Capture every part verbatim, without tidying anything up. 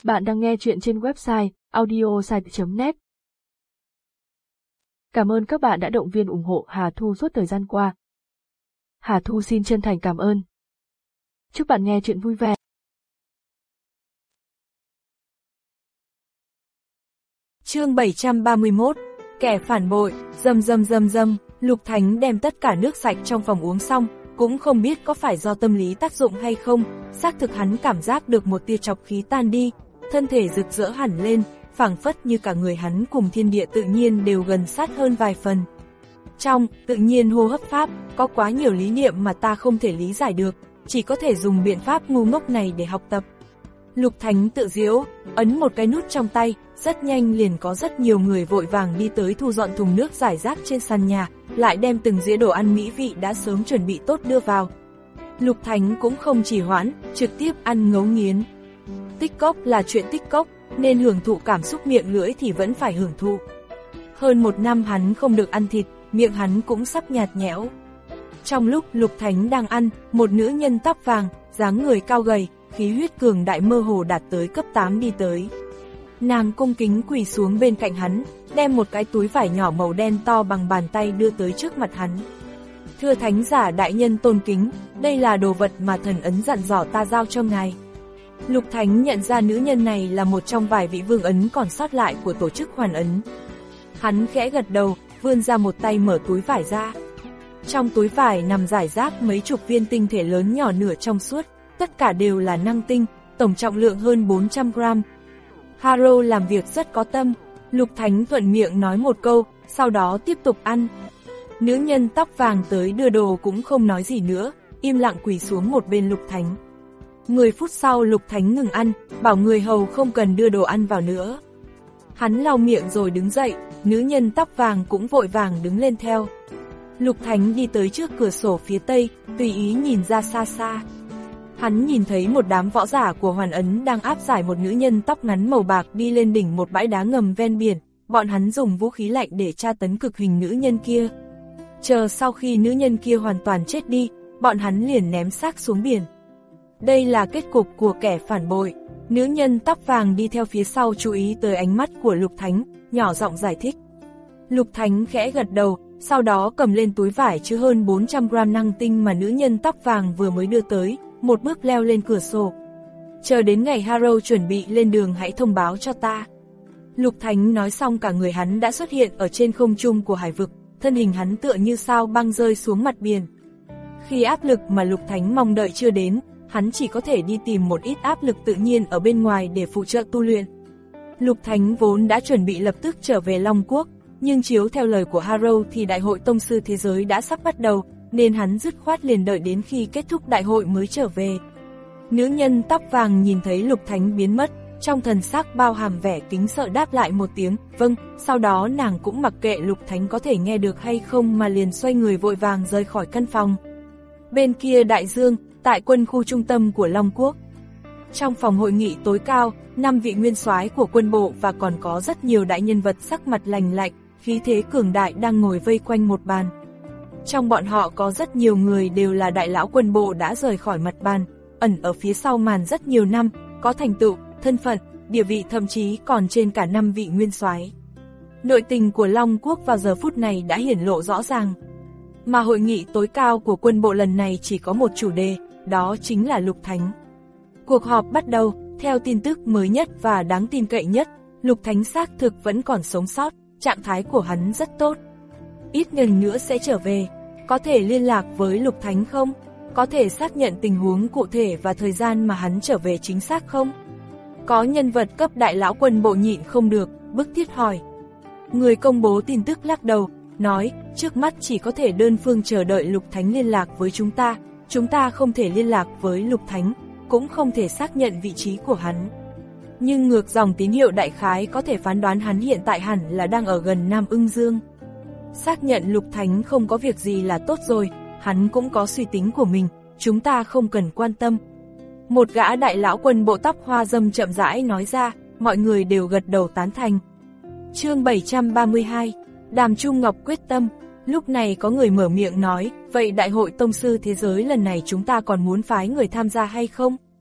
Bạn đang nghe chuyện trên website audiosite chấm net. Cảm ơn các bạn đã động viên ủng hộ Hà Thu suốt thời gian qua. Hà Thu xin chân thành cảm ơn. Chúc bạn nghe chuyện vui vẻ. Chương bảy trăm ba mươi mốt, kẻ phản bội, dầm dầm dầm dầm, Lục Thánh đem tất cả nước sạch trong phòng uống xong, cũng không biết có phải do tâm lý tác dụng hay không, xác thực hắn cảm giác được một tia trọc khí tan đi, thân thể rực rỡ hẳn lên, phảng phất như cả người hắn cùng thiên địa tự nhiên đều gần sát hơn vài phần. Trong tự nhiên hô hấp pháp, có quá nhiều lý niệm mà ta không thể lý giải được, chỉ có thể dùng biện pháp ngu ngốc này để học tập. Lục Thánh tự giễu, ấn một cái nút trong tay, rất nhanh liền có rất nhiều người vội vàng đi tới thu dọn thùng nước rải rác trên sàn nhà, lại đem từng dĩa đồ ăn mỹ vị đã sớm chuẩn bị tốt đưa vào. Lục Thánh cũng không trì hoãn, trực tiếp ăn ngấu nghiến. Tích cốc là chuyện tích cốc, nên hưởng thụ cảm xúc miệng lưỡi thì vẫn phải hưởng thụ. Hơn một năm hắn không được ăn thịt, miệng hắn cũng sắp nhạt nhẽo. Trong lúc Lục Thánh đang ăn, một nữ nhân tóc vàng, dáng người cao gầy, khí huyết cường đại mơ hồ đạt tới cấp tám đi tới. Nàng cung kính quỳ xuống bên cạnh hắn, đem một cái túi vải nhỏ màu đen to bằng bàn tay đưa tới trước mặt hắn. Thưa Thánh giả đại nhân tôn kính, đây là đồ vật mà thần ấn dặn dò ta giao cho ngài. Lục Thánh nhận ra nữ nhân này là một trong vài vị vương ấn còn sót lại của tổ chức Hoàn Ấn. Hắn khẽ gật đầu, vươn ra một tay mở túi vải ra. Trong túi vải nằm rải rác mấy chục viên tinh thể lớn nhỏ nửa trong suốt, tất cả đều là năng tinh, tổng trọng lượng hơn bốn trăm gram. Haro làm việc rất có tâm, Lục Thánh thuận miệng nói một câu, sau đó tiếp tục ăn. Nữ nhân tóc vàng tới đưa đồ cũng không nói gì nữa, im lặng quỳ xuống một bên Lục Thánh. Mười phút sau Lục Thánh ngừng ăn, bảo người hầu không cần đưa đồ ăn vào nữa. Hắn lau miệng rồi đứng dậy, nữ nhân tóc vàng cũng vội vàng đứng lên theo. Lục Thánh đi tới trước cửa sổ phía tây, tùy ý nhìn ra xa xa. Hắn nhìn thấy một đám võ giả của Hoàn Ấn đang áp giải một nữ nhân tóc ngắn màu bạc đi lên đỉnh một bãi đá ngầm ven biển, bọn hắn dùng vũ khí lạnh để tra tấn cực hình nữ nhân kia. Chờ sau khi nữ nhân kia hoàn toàn chết đi, bọn hắn liền ném xác xuống biển. Đây là kết cục của kẻ phản bội. Nữ nhân tóc vàng đi theo phía sau chú ý tới ánh mắt của Lục Thánh, nhỏ giọng giải thích. Lục Thánh khẽ gật đầu, sau đó cầm lên túi vải chứa hơn bốn trăm gram năng tinh mà nữ nhân tóc vàng vừa mới đưa tới, một bước leo lên cửa sổ. Chờ đến ngày Haro chuẩn bị lên đường hãy thông báo cho ta. Lục Thánh nói xong cả người hắn đã xuất hiện ở trên không trung của hải vực, thân hình hắn tựa như sao băng rơi xuống mặt biển. Khi áp lực mà Lục Thánh mong đợi chưa đến, hắn chỉ có thể đi tìm một ít áp lực tự nhiên ở bên ngoài để phụ trợ tu luyện. Lục Thánh vốn đã chuẩn bị lập tức trở về Long Quốc, nhưng chiếu theo lời của Haro thì Đại hội Tông sư Thế giới đã sắp bắt đầu, nên hắn dứt khoát liền đợi đến khi kết thúc đại hội mới trở về. Nữ nhân tóc vàng nhìn thấy Lục Thánh biến mất, trong thần sắc bao hàm vẻ kính sợ đáp lại một tiếng, vâng, sau đó nàng cũng mặc kệ Lục Thánh có thể nghe được hay không mà liền xoay người vội vàng rời khỏi căn phòng. Bên kia đại dương, tại quân khu trung tâm của Long Quốc. Trong phòng hội nghị tối cao, năm vị nguyên soái của quân bộ và còn có rất nhiều đại nhân vật sắc mặt lành lạnh, khí thế cường đại đang ngồi vây quanh một bàn. Trong bọn họ có rất nhiều người đều là đại lão quân bộ đã rời khỏi mặt bàn, ẩn ở phía sau màn rất nhiều năm, có thành tựu, thân phận, địa vị thậm chí còn trên cả năm vị nguyên soái. Nội tình của Long Quốc vào giờ phút này đã hiển lộ rõ ràng. Mà hội nghị tối cao của quân bộ lần này chỉ có một chủ đề, đó chính là Lục Thánh. Cuộc họp bắt đầu, theo tin tức mới nhất và đáng tin cậy nhất, Lục Thánh xác thực vẫn còn sống sót, trạng thái của hắn rất tốt. Ít ngày nữa sẽ trở về, có thể liên lạc với Lục Thánh không? Có thể xác nhận tình huống cụ thể và thời gian mà hắn trở về chính xác không? Có nhân vật cấp đại lão quân bộ nhịn không được, bức thiết hỏi. Người công bố tin tức lắc đầu, nói, trước mắt chỉ có thể đơn phương chờ đợi Lục Thánh liên lạc với chúng ta, chúng ta không thể liên lạc với Lục Thánh, cũng không thể xác nhận vị trí của hắn. Nhưng ngược dòng tín hiệu đại khái có thể phán đoán hắn hiện tại hẳn là đang ở gần Nam Ưng Dương. Xác nhận Lục Thánh không có việc gì là tốt rồi, hắn cũng có suy tính của mình, chúng ta không cần quan tâm. Một gã đại lão quân bộ tóc hoa dâm chậm rãi nói ra, mọi người đều gật đầu tán thành. Chương bảy trăm ba mươi hai, Đàm Trung Ngọc quyết tâm. Lúc này có người mở miệng nói, vậy Đại hội Tông sư Thế giới lần này chúng ta còn muốn phái người tham gia hay không?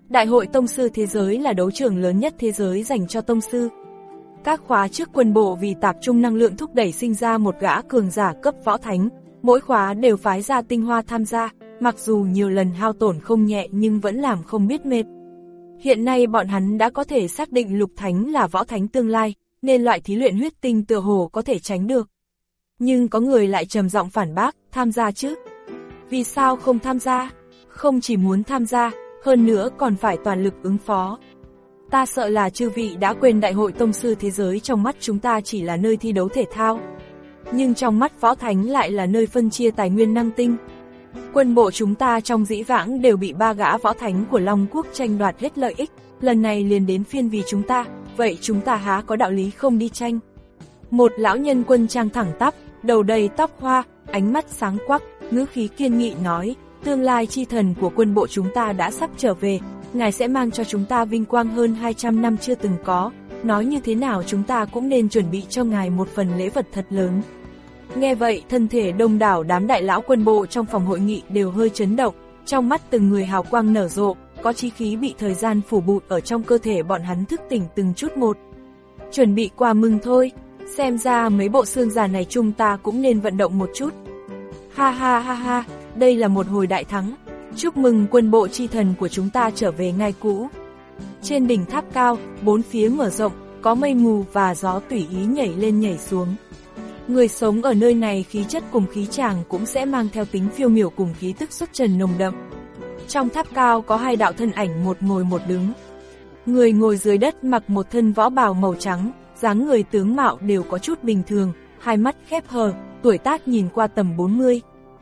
Đại hội Tông sư thế giới là đấu trường lớn nhất thế giới dành cho tông sư. Các khóa trước quân bộ vì tập trung năng lượng thúc đẩy sinh ra một gã cường giả cấp võ thánh, mỗi khóa đều phái ra tinh hoa tham gia, mặc dù nhiều lần hao tổn không nhẹ nhưng vẫn làm không biết mệt. Hiện nay bọn hắn đã có thể xác định Lục Thánh là võ thánh tương lai, nên loại thí luyện huyết tinh tựa hồ có thể tránh được. Nhưng có người lại trầm giọng phản bác, tham gia chứ? Vì sao không tham gia? Không chỉ muốn tham gia, hơn nữa còn phải toàn lực ứng phó. Ta sợ là chư vị đã quên Đại hội Tông sư thế giới trong mắt chúng ta chỉ là nơi thi đấu thể thao. Nhưng trong mắt võ thánh lại là nơi phân chia tài nguyên năng tinh. Quân bộ chúng ta trong dĩ vãng đều bị ba gã võ thánh của Long Quốc tranh đoạt hết lợi ích, lần này liền đến phiên vì chúng ta, vậy chúng ta há có đạo lý không đi tranh. Một lão nhân quân trang thẳng tắp, đầu đầy tóc hoa, ánh mắt sáng quắc, ngữ khí kiên nghị nói, tương lai chi thần của quân bộ chúng ta đã sắp trở về, ngài sẽ mang cho chúng ta vinh quang hơn hai trăm năm chưa từng có, nói như thế nào chúng ta cũng nên chuẩn bị cho ngài một phần lễ vật thật lớn. Nghe vậy, thân thể đông đảo đám đại lão quân bộ trong phòng hội nghị đều hơi chấn động, trong mắt từng người hào quang nở rộ, có chí khí bị thời gian phủ bụt ở trong cơ thể bọn hắn thức tỉnh từng chút một. Chuẩn bị quà mừng thôi, xem ra mấy bộ xương già này chúng ta cũng nên vận động một chút. Ha ha ha ha, đây là một hồi đại thắng, chúc mừng quân bộ chi thần của chúng ta trở về ngai cũ. Trên đỉnh tháp cao, bốn phía mở rộng, có mây mù và gió tùy ý nhảy lên nhảy xuống. Người sống ở nơi này khí chất cùng khí chàng cũng sẽ mang theo tính phiêu miểu cùng khí tức xuất trần nồng đậm. Trong tháp cao có hai đạo thân ảnh, một ngồi một đứng. Người ngồi dưới đất mặc một thân võ bào màu trắng, dáng người tướng mạo đều có chút bình thường, hai mắt khép hờ, tuổi tác nhìn qua tầm bốn mươi.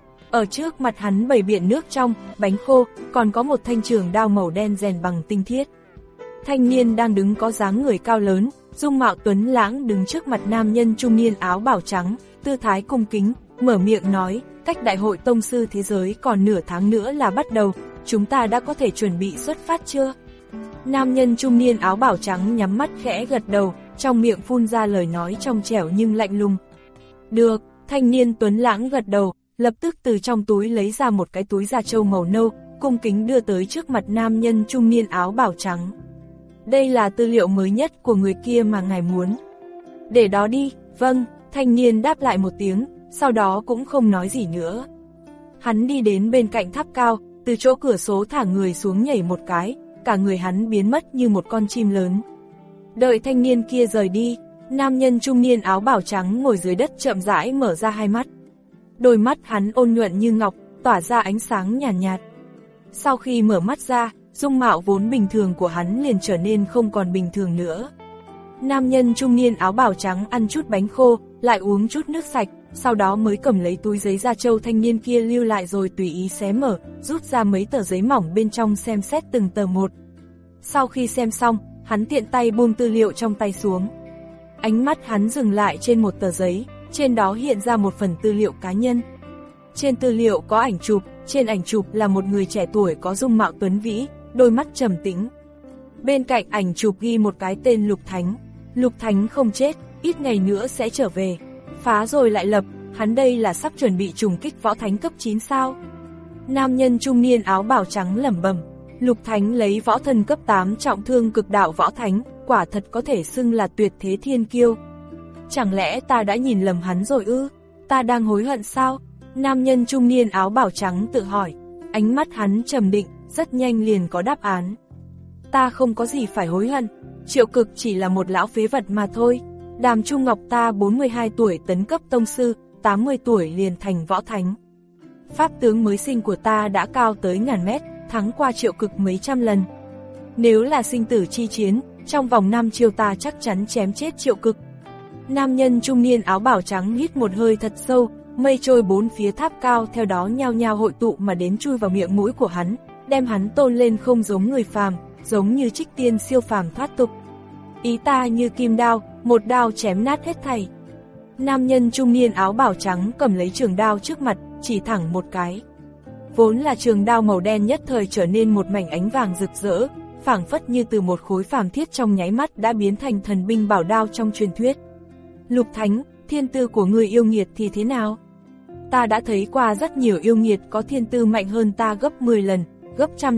Ở trước mặt hắn bày biện nước trong, bánh khô, còn có một thanh trường đao màu đen rèn bằng tinh thiết. Thanh niên đang đứng có dáng người cao lớn, dung mạo tuấn lãng đứng trước mặt nam nhân trung niên áo bào trắng, tư thái cung kính, mở miệng nói, cách Đại hội Tông sư thế giới còn nửa tháng nữa là bắt đầu, chúng ta đã có thể chuẩn bị xuất phát chưa? Nam nhân trung niên áo bào trắng nhắm mắt khẽ gật đầu, trong miệng phun ra lời nói trong trẻo nhưng lạnh lùng. Được, thanh niên tuấn lãng gật đầu, lập tức từ trong túi lấy ra một cái túi da trâu màu nâu, cung kính đưa tới trước mặt nam nhân trung niên áo bào trắng. Đây là tư liệu mới nhất của người kia mà ngài muốn. Để đó đi, vâng, thanh niên đáp lại một tiếng, sau đó cũng không nói gì nữa. Hắn đi đến bên cạnh tháp cao, từ chỗ cửa sổ thả người xuống nhảy một cái, cả người hắn biến mất như một con chim lớn. Đợi thanh niên kia rời đi, nam nhân trung niên áo bào trắng ngồi dưới đất chậm rãi mở ra hai mắt. Đôi mắt hắn ôn nhuận như ngọc, tỏa ra ánh sáng nhàn nhạt, nhạt. Sau khi mở mắt ra, dung mạo vốn bình thường của hắn liền trở nên không còn bình thường nữa. Nam nhân trung niên áo bào trắng ăn chút bánh khô, lại uống chút nước sạch, sau đó mới cầm lấy túi giấy da trâu thanh niên kia lưu lại rồi tùy ý xé mở, rút ra mấy tờ giấy mỏng bên trong xem xét từng tờ một. Sau khi xem xong, hắn tiện tay buông tư liệu trong tay xuống. Ánh mắt hắn dừng lại trên một tờ giấy, trên đó hiện ra một phần tư liệu cá nhân. Trên tư liệu có ảnh chụp, trên ảnh chụp là một người trẻ tuổi có dung mạo tuấn vĩ, đôi mắt trầm tĩnh. Bên cạnh ảnh chụp ghi một cái tên Lục Thánh. Lục Thánh không chết, ít ngày nữa sẽ trở về. Phá rồi lại lập, hắn đây là sắp chuẩn bị trùng kích võ thánh cấp chín sao? Nam nhân trung niên áo bào trắng lẩm bẩm, Lục Thánh lấy võ thần cấp tám trọng thương cực đạo võ thánh, quả thật có thể xưng là tuyệt thế thiên kiêu. Chẳng lẽ ta đã nhìn lầm hắn rồi ư? Ta đang hối hận sao? Nam nhân trung niên áo bào trắng tự hỏi. Ánh mắt hắn trầm định, rất nhanh liền có đáp án. Ta không có gì phải hối hận, Triệu Cực chỉ là một lão phế vật mà thôi. Đàm Trung Ngọc ta bốn mươi hai tuổi tấn cấp tông sư, tám mươi tuổi liền thành võ thánh. Pháp tướng mới sinh của ta đã cao tới ngàn mét, thắng qua Triệu Cực mấy trăm lần. Nếu là sinh tử chi chiến, trong vòng năm chiêu ta chắc chắn chém chết Triệu Cực. Nam nhân trung niên áo bào trắng hít một hơi thật sâu, mây trôi bốn phía tháp cao theo đó nhao nhao hội tụ mà đến chui vào miệng mũi của hắn, đem hắn tôn lên không giống người phàm, giống như trích tiên siêu phàm thoát tục. Ý ta như kim đao, một đao chém nát hết thảy. Nam nhân trung niên áo bào trắng cầm lấy trường đao trước mặt, chỉ thẳng một cái. Vốn là trường đao màu đen nhất thời trở nên một mảnh ánh vàng rực rỡ, phảng phất như từ một khối phàm thiết trong nháy mắt đã biến thành thần binh bảo đao trong truyền thuyết. Lục Thánh, thiên tư của người yêu nghiệt thì thế nào? Ta đã thấy qua rất nhiều yêu nghiệt có thiên tư mạnh hơn ta gấp mười lần, gấp trăm lần,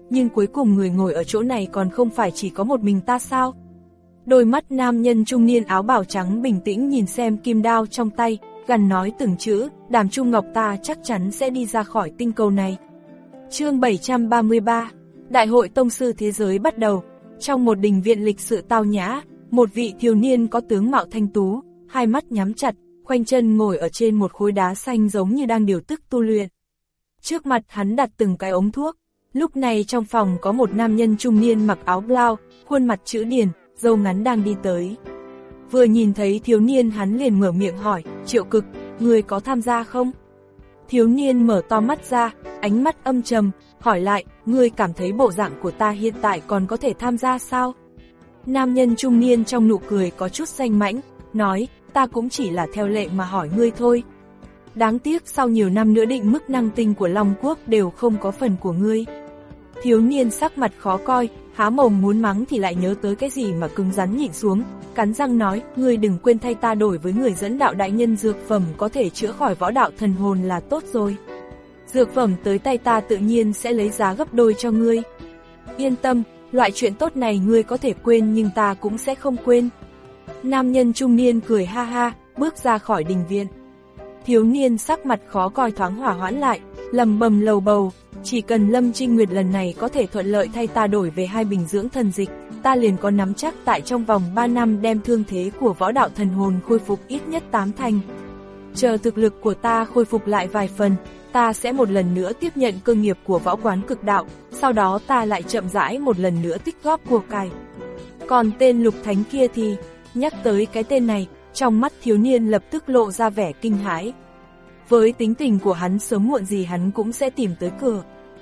nhưng cuối cùng người ngồi ở chỗ này còn không phải chỉ có một mình ta sao? Đôi mắt nam nhân trung niên áo bào trắng bình tĩnh nhìn xem kim đao trong tay, gằn nói từng chữ, Đàm Trung Ngọc ta chắc chắn sẽ đi ra khỏi tinh cầu này. Chương bảy trăm ba mươi ba, Đại hội Tông sư Thế giới bắt đầu. Trong một đình viện lịch sự tao nhã, một vị thiếu niên có tướng mạo thanh tú, hai mắt nhắm chặt, khoanh chân ngồi ở trên một khối đá xanh giống như đang điều tức tu luyện. Trước mặt hắn đặt từng cái ống thuốc. Lúc này trong phòng có một nam nhân trung niên mặc áo blau, khuôn mặt chữ điển, râu ngắn đang đi tới. Vừa nhìn thấy thiếu niên hắn liền mở miệng hỏi, Triệu Cực, người có tham gia không? Thiếu niên mở to mắt ra, ánh mắt âm trầm, hỏi lại, ngươi cảm thấy bộ dạng của ta hiện tại còn có thể tham gia sao? Nam nhân trung niên trong nụ cười có chút danh mãnh, nói, ta cũng chỉ là theo lệ mà hỏi ngươi thôi. Đáng tiếc sau nhiều năm nữa định mức năng tinh của Long Quốc đều không có phần của ngươi. Thiếu niên sắc mặt khó coi, há mồm muốn mắng thì lại nhớ tới cái gì mà cứng rắn nhịn xuống, cắn răng nói, ngươi đừng quên thay ta đổi với người dẫn đạo đại nhân dược phẩm có thể chữa khỏi võ đạo thần hồn là tốt rồi. Dược phẩm tới tay ta tự nhiên sẽ lấy giá gấp đôi cho ngươi. Yên tâm, loại chuyện tốt này ngươi có thể quên nhưng ta cũng sẽ không quên. Nam nhân trung niên cười ha ha, bước ra khỏi đình viện. Thiếu niên sắc mặt khó coi thoáng hỏa hoãn lại, lầm bầm lầu bầu, chỉ cần Lâm Trinh Nguyệt lần này có thể thuận lợi thay ta đổi về hai bình dưỡng thần dịch, ta liền có nắm chắc tại trong vòng ba năm đem thương thế của võ đạo thần hồn khôi phục ít nhất tám thành. Chờ thực lực của ta khôi phục lại vài phần, ta sẽ một lần nữa tiếp nhận cơ nghiệp của võ quán cực đạo, sau đó ta lại chậm rãi một lần nữa tích góp của cải. Còn tên Lục Thánh kia thì, nhắc tới cái tên này, trong mắt thiếu niên lập tức lộ ra vẻ kinh hãi. Với tính tình của hắn sớm muộn gì hắn cũng sẽ tìm tới cửa.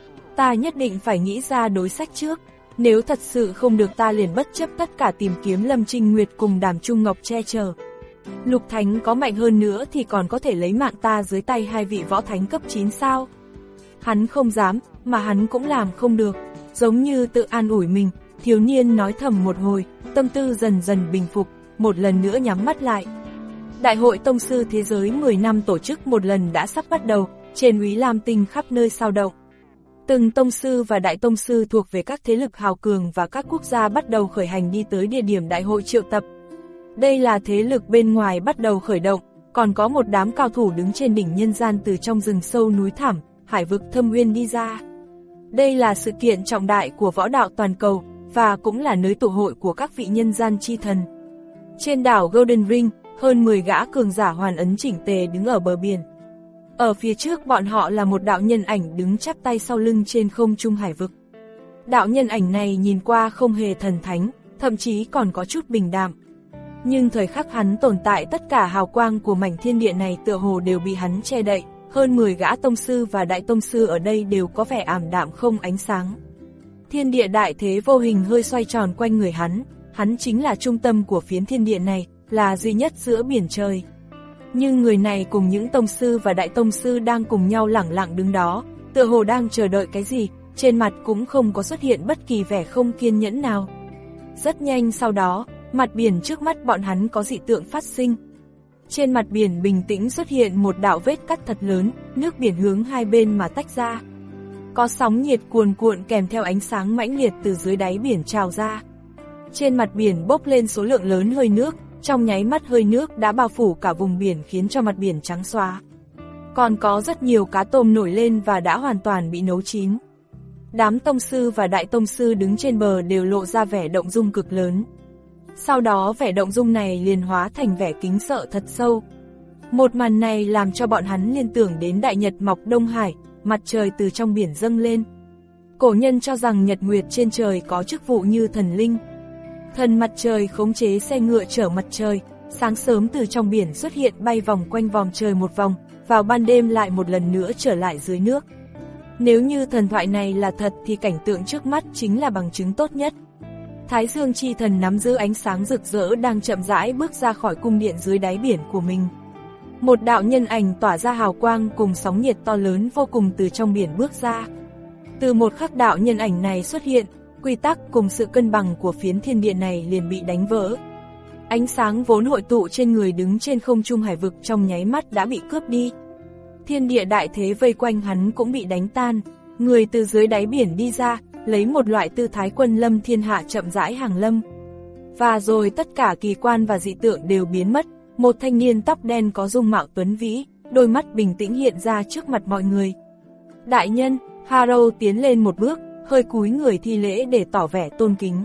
Ta nhất định phải nghĩ ra đối sách trước, nếu thật sự không được ta liền bất chấp tất cả tìm kiếm Lâm Trinh Nguyệt cùng Đàm Trung Ngọc che chở. Lục Thánh có mạnh hơn nữa thì còn có thể lấy mạng ta dưới tay hai vị võ thánh cấp chín sao? Hắn không dám, mà hắn cũng làm không được. Giống như tự an ủi mình, thiếu niên nói thầm một hồi, tâm tư dần dần bình phục, một lần nữa nhắm mắt lại. Đại hội Tông sư Thế giới mười năm tổ chức một lần đã sắp bắt đầu, trên Úy Lam Tinh khắp nơi sao động. Từng tông sư và đại tông sư thuộc về các thế lực hào cường và các quốc gia bắt đầu khởi hành đi tới địa điểm đại hội triệu tập. Đây là thế lực bên ngoài bắt đầu khởi động, còn có một đám cao thủ đứng trên đỉnh nhân gian từ trong rừng sâu núi thẳm, hải vực thâm uyên đi ra. Đây là sự kiện trọng đại của võ đạo toàn cầu, và cũng là nơi tụ hội của các vị nhân gian chi thần. Trên đảo Golden Ring, hơn mười gã cường giả hoàn ấn chỉnh tề đứng ở bờ biển. Ở phía trước bọn họ là một đạo nhân ảnh đứng chắp tay sau lưng trên không trung hải vực. Đạo nhân ảnh này nhìn qua không hề thần thánh, thậm chí còn có chút bình đạm. Nhưng thời khắc hắn tồn tại tất cả hào quang của mảnh thiên địa này tựa hồ đều bị hắn che đậy, hơn mười gã tông sư và đại tông sư ở đây đều có vẻ ảm đạm không ánh sáng. Thiên địa đại thế vô hình hơi xoay tròn quanh người hắn, hắn chính là trung tâm của phiến thiên địa này, là duy nhất giữa biển trời. Nhưng người này cùng những tông sư và đại tông sư đang cùng nhau lẳng lặng đứng đó, tựa hồ đang chờ đợi cái gì, trên mặt cũng không có xuất hiện bất kỳ vẻ không kiên nhẫn nào. Rất nhanh sau đó, mặt biển trước mắt bọn hắn có dị tượng phát sinh. Trên mặt biển bình tĩnh xuất hiện một đạo vết cắt thật lớn, nước biển hướng hai bên mà tách ra. Có sóng nhiệt cuồn cuộn kèm theo ánh sáng mãnh liệt từ dưới đáy biển trào ra. Trên mặt biển bốc lên số lượng lớn hơi nước, trong nháy mắt hơi nước đã bao phủ cả vùng biển khiến cho mặt biển trắng xóa. Còn có rất nhiều cá tôm nổi lên và đã hoàn toàn bị nấu chín. Đám tông sư và đại tông sư đứng trên bờ đều lộ ra vẻ động dung cực lớn. Sau đó vẻ động dung này liền hóa thành vẻ kính sợ thật sâu. Một màn này làm cho bọn hắn liên tưởng đến đại nhật mọc Đông Hải, mặt trời từ trong biển dâng lên. Cổ nhân cho rằng nhật nguyệt trên trời có chức vụ như thần linh. Thần mặt trời khống chế xe ngựa chở mặt trời, sáng sớm từ trong biển xuất hiện bay vòng quanh vòng trời một vòng, vào ban đêm lại một lần nữa trở lại dưới nước. Nếu như thần thoại này là thật thì cảnh tượng trước mắt chính là bằng chứng tốt nhất. Thái Dương chi thần nắm giữ ánh sáng rực rỡ đang chậm rãi bước ra khỏi cung điện dưới đáy biển của mình. Một đạo nhân ảnh tỏa ra hào quang cùng sóng nhiệt to lớn vô cùng từ trong biển bước ra. Từ một khắc đạo nhân ảnh này xuất hiện, quy tắc cùng sự cân bằng của phiến thiên địa này liền bị đánh vỡ. Ánh sáng vốn hội tụ trên người đứng trên không trung hải vực trong nháy mắt đã bị cướp đi. Thiên địa đại thế vây quanh hắn cũng bị đánh tan, người từ dưới đáy biển đi ra, lấy một loại tư thái quân lâm thiên hạ chậm rãi hàng lâm. Và rồi tất cả kỳ quan và dị tượng đều biến mất, một thanh niên tóc đen có dung mạo tuấn vĩ, đôi mắt bình tĩnh hiện ra trước mặt mọi người. Đại nhân, Harrow tiến lên một bước, hơi cúi người thi lễ để tỏ vẻ tôn kính.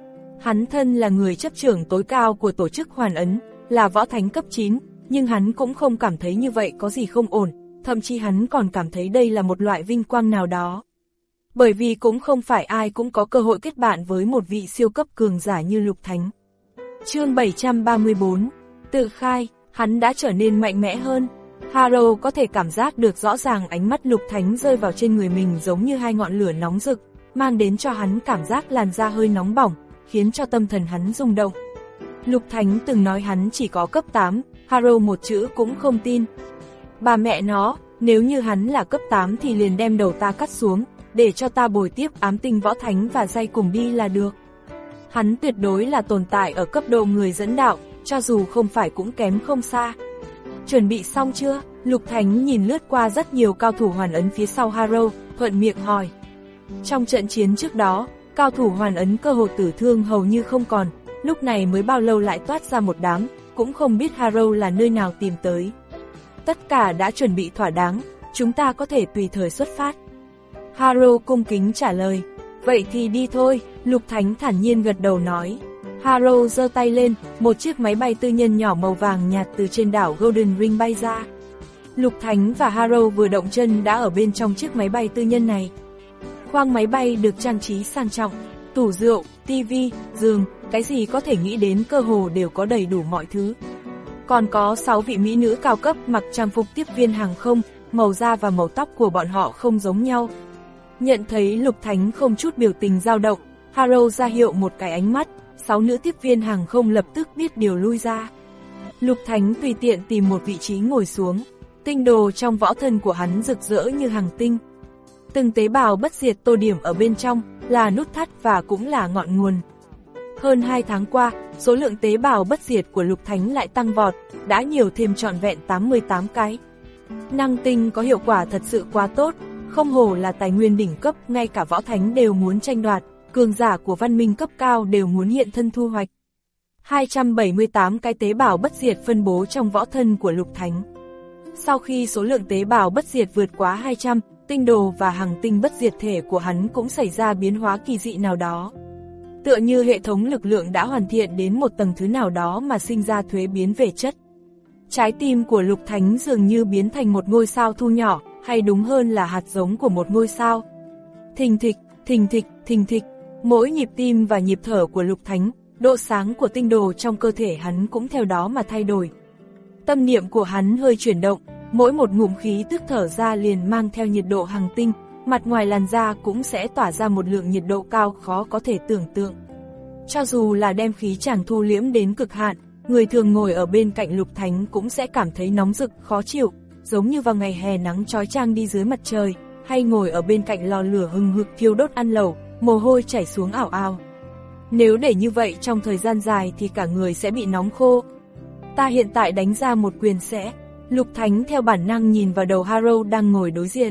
Hắn thân là người chấp trưởng tối cao của tổ chức Hoàn Ấn, là võ thánh cấp chín, nhưng hắn cũng không cảm thấy như vậy có gì không ổn, thậm chí hắn còn cảm thấy đây là một loại vinh quang nào đó. Bởi vì cũng không phải ai cũng có cơ hội kết bạn với một vị siêu cấp cường giả như Lục Thánh. Chương bảy trăm ba mươi bốn, tự khai, hắn đã trở nên mạnh mẽ hơn. Harrow có thể cảm giác được rõ ràng ánh mắt Lục Thánh rơi vào trên người mình giống như hai ngọn lửa nóng rực, mang đến cho hắn cảm giác làn da hơi nóng bỏng, khiến cho tâm thần hắn rung động. Lục Thánh từng nói hắn chỉ có cấp tám, Harrow một chữ cũng không tin. Bà mẹ nó, nếu như hắn là cấp tám thì liền đem đầu ta cắt xuống, để cho ta bồi tiếp ám tinh võ thánh và dây cùng đi là được. Hắn tuyệt đối là tồn tại ở cấp độ người dẫn đạo, cho dù không phải cũng kém không xa. Chuẩn bị xong chưa? Lục Thánh nhìn lướt qua rất nhiều cao thủ Hoàn Ấn phía sau Harrow, thuận miệng hỏi. Trong trận chiến trước đó, cao thủ Hoàn Ấn cơ hồ tử thương hầu như không còn, lúc này mới bao lâu lại toát ra một đám, cũng không biết Harrow là nơi nào tìm tới. Tất cả đã chuẩn bị thỏa đáng, chúng ta có thể tùy thời xuất phát. Harrow cung kính trả lời. Vậy thì đi thôi, Lục Thánh thản nhiên gật đầu nói. Harrow giơ tay lên, một chiếc máy bay tư nhân nhỏ màu vàng nhạt từ trên đảo Golden Ring bay ra. Lục Thánh và Harrow vừa động chân đã ở bên trong chiếc máy bay tư nhân này. Khoang máy bay được trang trí sang trọng, tủ rượu, tivi, giường, cái gì có thể nghĩ đến cơ hồ đều có đầy đủ mọi thứ. Còn có sáu vị mỹ nữ cao cấp mặc trang phục tiếp viên hàng không, màu da và màu tóc của bọn họ không giống nhau. Nhận thấy Lục Thánh không chút biểu tình dao động, Harrow ra hiệu một cái ánh mắt, sáu nữ tiếp viên hàng không lập tức biết điều lui ra. Lục Thánh tùy tiện tìm một vị trí ngồi xuống, tinh đồ trong võ thân của hắn rực rỡ như hàng tinh. Từng tế bào bất diệt tô điểm ở bên trong, là nút thắt và cũng là ngọn nguồn. Hơn hai tháng qua, số lượng tế bào bất diệt của Lục Thánh lại tăng vọt, đã nhiều thêm trọn vẹn tám mươi tám cái. Năng tinh có hiệu quả thật sự quá tốt, không hổ là tài nguyên đỉnh cấp, ngay cả võ thánh đều muốn tranh đoạt, cường giả của văn minh cấp cao đều muốn hiện thân thu hoạch. hai trăm bảy mươi tám cái tế bào bất diệt phân bố trong võ thân của Lục Thánh. Sau khi số lượng tế bào bất diệt vượt quá hai trăm, tinh đồ và hằng tinh bất diệt thể của hắn cũng xảy ra biến hóa kỳ dị nào đó. Tựa như hệ thống lực lượng đã hoàn thiện đến một tầng thứ nào đó mà sinh ra thuế biến về chất. Trái tim của Lục Thánh dường như biến thành một ngôi sao thu nhỏ, hay đúng hơn là hạt giống của một ngôi sao. Thình thịch, thình thịch, thình thịch, mỗi nhịp tim và nhịp thở của Lục Thánh, độ sáng của tinh đồ trong cơ thể hắn cũng theo đó mà thay đổi. Tâm niệm của hắn hơi chuyển động, mỗi một ngụm khí tức thở ra liền mang theo nhiệt độ hằng tinh, mặt ngoài làn da cũng sẽ tỏa ra một lượng nhiệt độ cao khó có thể tưởng tượng. Cho dù là đem khí chàng thu liễm đến cực hạn, người thường ngồi ở bên cạnh Lục Thánh cũng sẽ cảm thấy nóng rực, khó chịu, giống như vào ngày hè nắng chói chang đi dưới mặt trời, hay ngồi ở bên cạnh lò lửa hừng hực thiêu đốt ăn lẩu, mồ hôi chảy xuống ảo ảo. Nếu để như vậy trong thời gian dài thì cả người sẽ bị nóng khô. Ta hiện tại đánh ra một quyền sẽ. Lục Thánh theo bản năng nhìn vào đầu Harrow đang ngồi đối diện.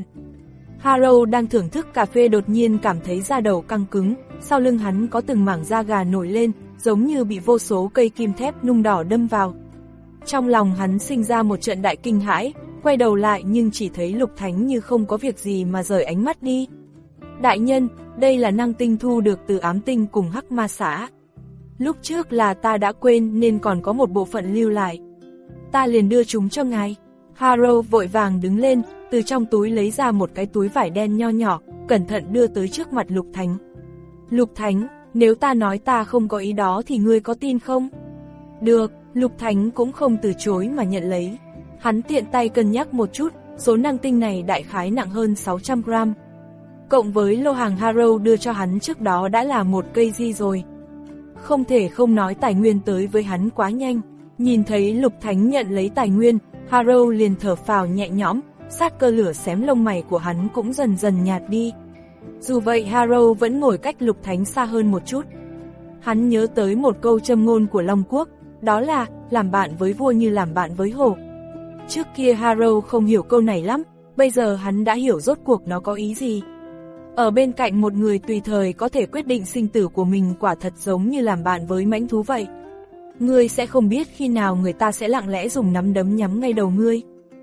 Harrow đang thưởng thức cà phê đột nhiên cảm thấy da đầu căng cứng, sau lưng hắn có từng mảng da gà nổi lên, giống như bị vô số cây kim thép nung đỏ đâm vào. Trong lòng hắn sinh ra một trận đại kinh hãi, quay đầu lại nhưng chỉ thấy Lục Thánh như không có việc gì mà rời ánh mắt đi. Đại nhân, đây là năng tinh thu được từ ám tinh cùng hắc ma xã. Lúc trước là ta đã quên nên còn có một bộ phận lưu lại. Ta liền đưa chúng cho ngài. Harrow vội vàng đứng lên, từ trong túi lấy ra một cái túi vải đen nho nhỏ, cẩn thận đưa tới trước mặt Lục Thánh. Lục Thánh, nếu ta nói ta không có ý đó thì ngươi có tin không? Được, Lục Thánh cũng không từ chối mà nhận lấy. Hắn tiện tay cân nhắc một chút, số năng tinh này đại khái nặng hơn sáu trăm gram. Cộng với lô hàng Harrow đưa cho hắn trước đó đã là một cây di rồi. Không thể không nói tài nguyên tới với hắn quá nhanh. Nhìn thấy Lục Thánh nhận lấy tài nguyên, Harrow liền thở phào nhẹ nhõm, sát cơ lửa xém lông mày của hắn cũng dần dần nhạt đi. Dù vậy Harrow vẫn ngồi cách Lục Thánh xa hơn một chút. Hắn nhớ tới một câu châm ngôn của Long Quốc, đó là, làm bạn với vua như làm bạn với hổ. Trước kia Harrow không hiểu câu này lắm, bây giờ hắn đã hiểu rốt cuộc nó có ý gì. Ở bên cạnh một người tùy thời có thể quyết định sinh tử của mình quả thật giống như làm bạn với mãnh thú vậy. Ngươi sẽ không biết khi nào người ta sẽ lặng lẽ dùng nắm đấm nhắm ngay đầu ngươi.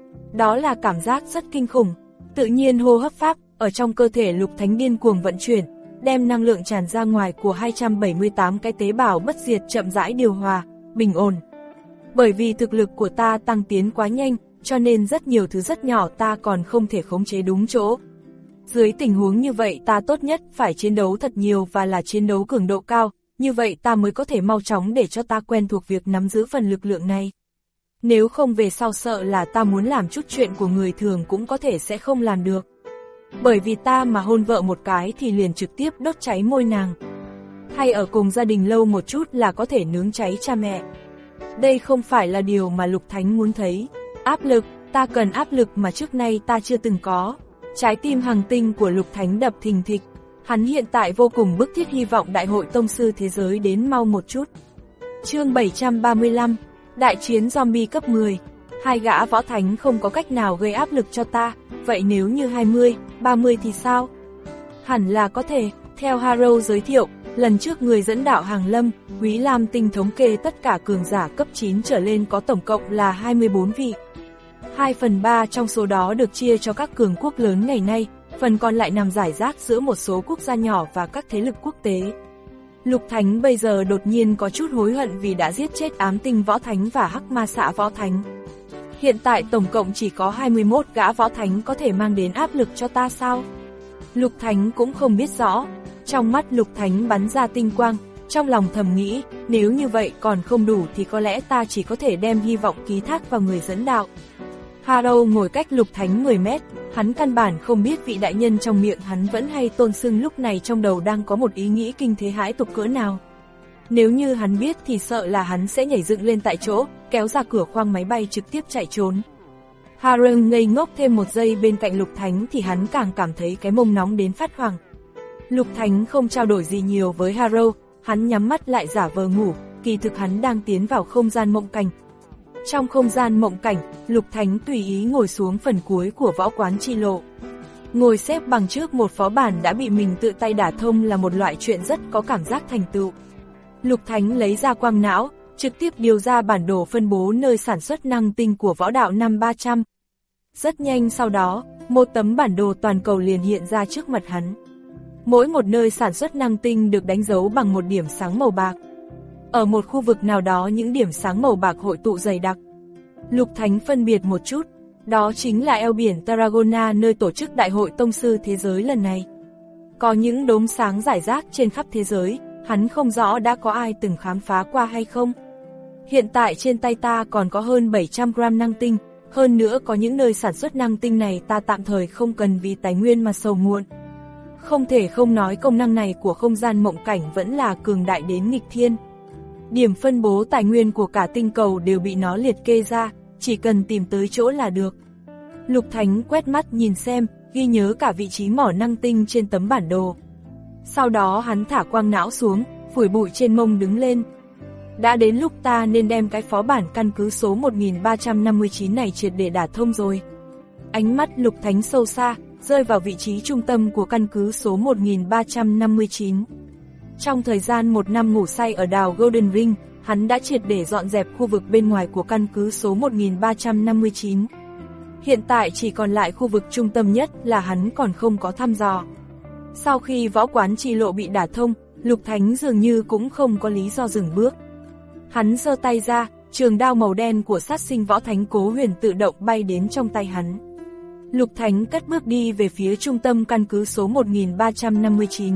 Đó là cảm giác rất kinh khủng. Tự nhiên hô hấp pháp, ở trong cơ thể Lục Thánh điên cuồng vận chuyển, đem năng lượng tràn ra ngoài của hai trăm bảy mươi tám cái tế bào bất diệt chậm rãi điều hòa, bình ổn. Bởi vì thực lực của ta tăng tiến quá nhanh, cho nên rất nhiều thứ rất nhỏ ta còn không thể khống chế đúng chỗ. Dưới tình huống như vậy ta tốt nhất phải chiến đấu thật nhiều và là chiến đấu cường độ cao, như vậy ta mới có thể mau chóng để cho ta quen thuộc việc nắm giữ phần lực lượng này. Nếu không về sau sợ là ta muốn làm chút chuyện của người thường cũng có thể sẽ không làm được. Bởi vì ta mà hôn vợ một cái thì liền trực tiếp đốt cháy môi nàng. Hay ở cùng gia đình lâu một chút là có thể nướng cháy cha mẹ. Đây không phải là điều mà Lục Thánh muốn thấy. Áp lực, ta cần áp lực mà trước nay ta chưa từng có. Trái tim hằng tinh của Lục Thánh đập thình thịch. Hắn hiện tại vô cùng bức thiết hy vọng Đại hội Tông sư thế giới đến mau một chút. Chương bảy trăm ba mươi lăm, Đại chiến zombie cấp mười. Hai gã võ thánh không có cách nào gây áp lực cho ta, vậy nếu như hai mươi, ba mươi thì sao? Hẳn là có thể, theo Haro giới thiệu, lần trước người dẫn đạo Hàng Lâm, Quý Lam Tinh thống kê tất cả cường giả cấp chín trở lên có tổng cộng là hai mươi bốn vị. hai phần ba trong số đó được chia cho các cường quốc lớn ngày nay, phần còn lại nằm rải rác giữa một số quốc gia nhỏ và các thế lực quốc tế. Lục Thánh bây giờ đột nhiên có chút hối hận vì đã giết chết Ám Tinh Võ Thánh và Hắc Ma Xạ Võ Thánh. Hiện tại tổng cộng chỉ có hai mươi mốt gã võ thánh có thể mang đến áp lực cho ta sao? Lục Thánh cũng không biết rõ. Trong mắt Lục Thánh bắn ra tinh quang, trong lòng thầm nghĩ, nếu như vậy còn không đủ thì có lẽ ta chỉ có thể đem hy vọng ký thác vào người dẫn đạo. Haro ngồi cách Lục Thánh mười mét, hắn căn bản không biết vị đại nhân trong miệng hắn vẫn hay tôn xưng lúc này trong đầu đang có một ý nghĩ kinh thế hãi tục cỡ nào. Nếu như hắn biết thì sợ là hắn sẽ nhảy dựng lên tại chỗ, kéo ra cửa khoang máy bay trực tiếp chạy trốn. Harun ngây ngốc thêm một giây bên cạnh Lục Thánh thì hắn càng cảm thấy cái mông nóng đến phát hoảng. Lục Thánh không trao đổi gì nhiều với Haro, hắn nhắm mắt lại giả vờ ngủ, kỳ thực hắn đang tiến vào không gian mộng cảnh. Trong không gian mộng cảnh, Lục Thánh tùy ý ngồi xuống phần cuối của võ quán chi lộ. Ngồi xếp bằng trước một phó bản đã bị mình tự tay đả thông là một loại chuyện rất có cảm giác thành tựu. Lục Thánh lấy ra quang não, trực tiếp điều ra bản đồ phân bố nơi sản xuất năng tinh của võ đạo năm ba trăm. Rất nhanh sau đó, một tấm bản đồ toàn cầu liền hiện ra trước mặt hắn. Mỗi một nơi sản xuất năng tinh được đánh dấu bằng một điểm sáng màu bạc. Ở một khu vực nào đó những điểm sáng màu bạc hội tụ dày đặc. Lục Thánh phân biệt một chút, đó chính là eo biển Tarragona nơi tổ chức Đại hội Tông sư thế giới lần này. Có những đốm sáng rải rác trên khắp thế giới, hắn không rõ đã có ai từng khám phá qua hay không. Hiện tại trên tay ta còn có hơn bảy trăm gram năng tinh, hơn nữa có những nơi sản xuất năng tinh này ta tạm thời không cần vì tài nguyên mà sầu muộn. Không thể không nói công năng này của không gian mộng cảnh vẫn là cường đại đến nghịch thiên. Điểm phân bố tài nguyên của cả tinh cầu đều bị nó liệt kê ra, chỉ cần tìm tới chỗ là được. Lục Thánh quét mắt nhìn xem, ghi nhớ cả vị trí mỏ năng tinh trên tấm bản đồ. Sau đó hắn thả quang não xuống, phủi bụi trên mông đứng lên. Đã đến lúc ta nên đem cái phó bản căn cứ số một nghìn ba trăm năm mươi chín này triệt để đả thông rồi. Ánh mắt Lục Thánh sâu xa, rơi vào vị trí trung tâm của căn cứ số một nghìn ba trăm năm mươi chín. Trong thời gian một năm ngủ say ở đảo Golden Ring, hắn đã triệt để dọn dẹp khu vực bên ngoài của căn cứ số một nghìn ba trăm năm mươi chín. Hiện tại chỉ còn lại khu vực trung tâm nhất là hắn còn không có thăm dò. Sau khi võ quán chi lộ bị đả thông, Lục Thánh dường như cũng không có lý do dừng bước. Hắn giơ tay ra, trường đao màu đen của sát sinh võ thánh Cố Huyền tự động bay đến trong tay hắn. Lục Thánh cất bước đi về phía trung tâm căn cứ số một nghìn ba trăm năm mươi chín.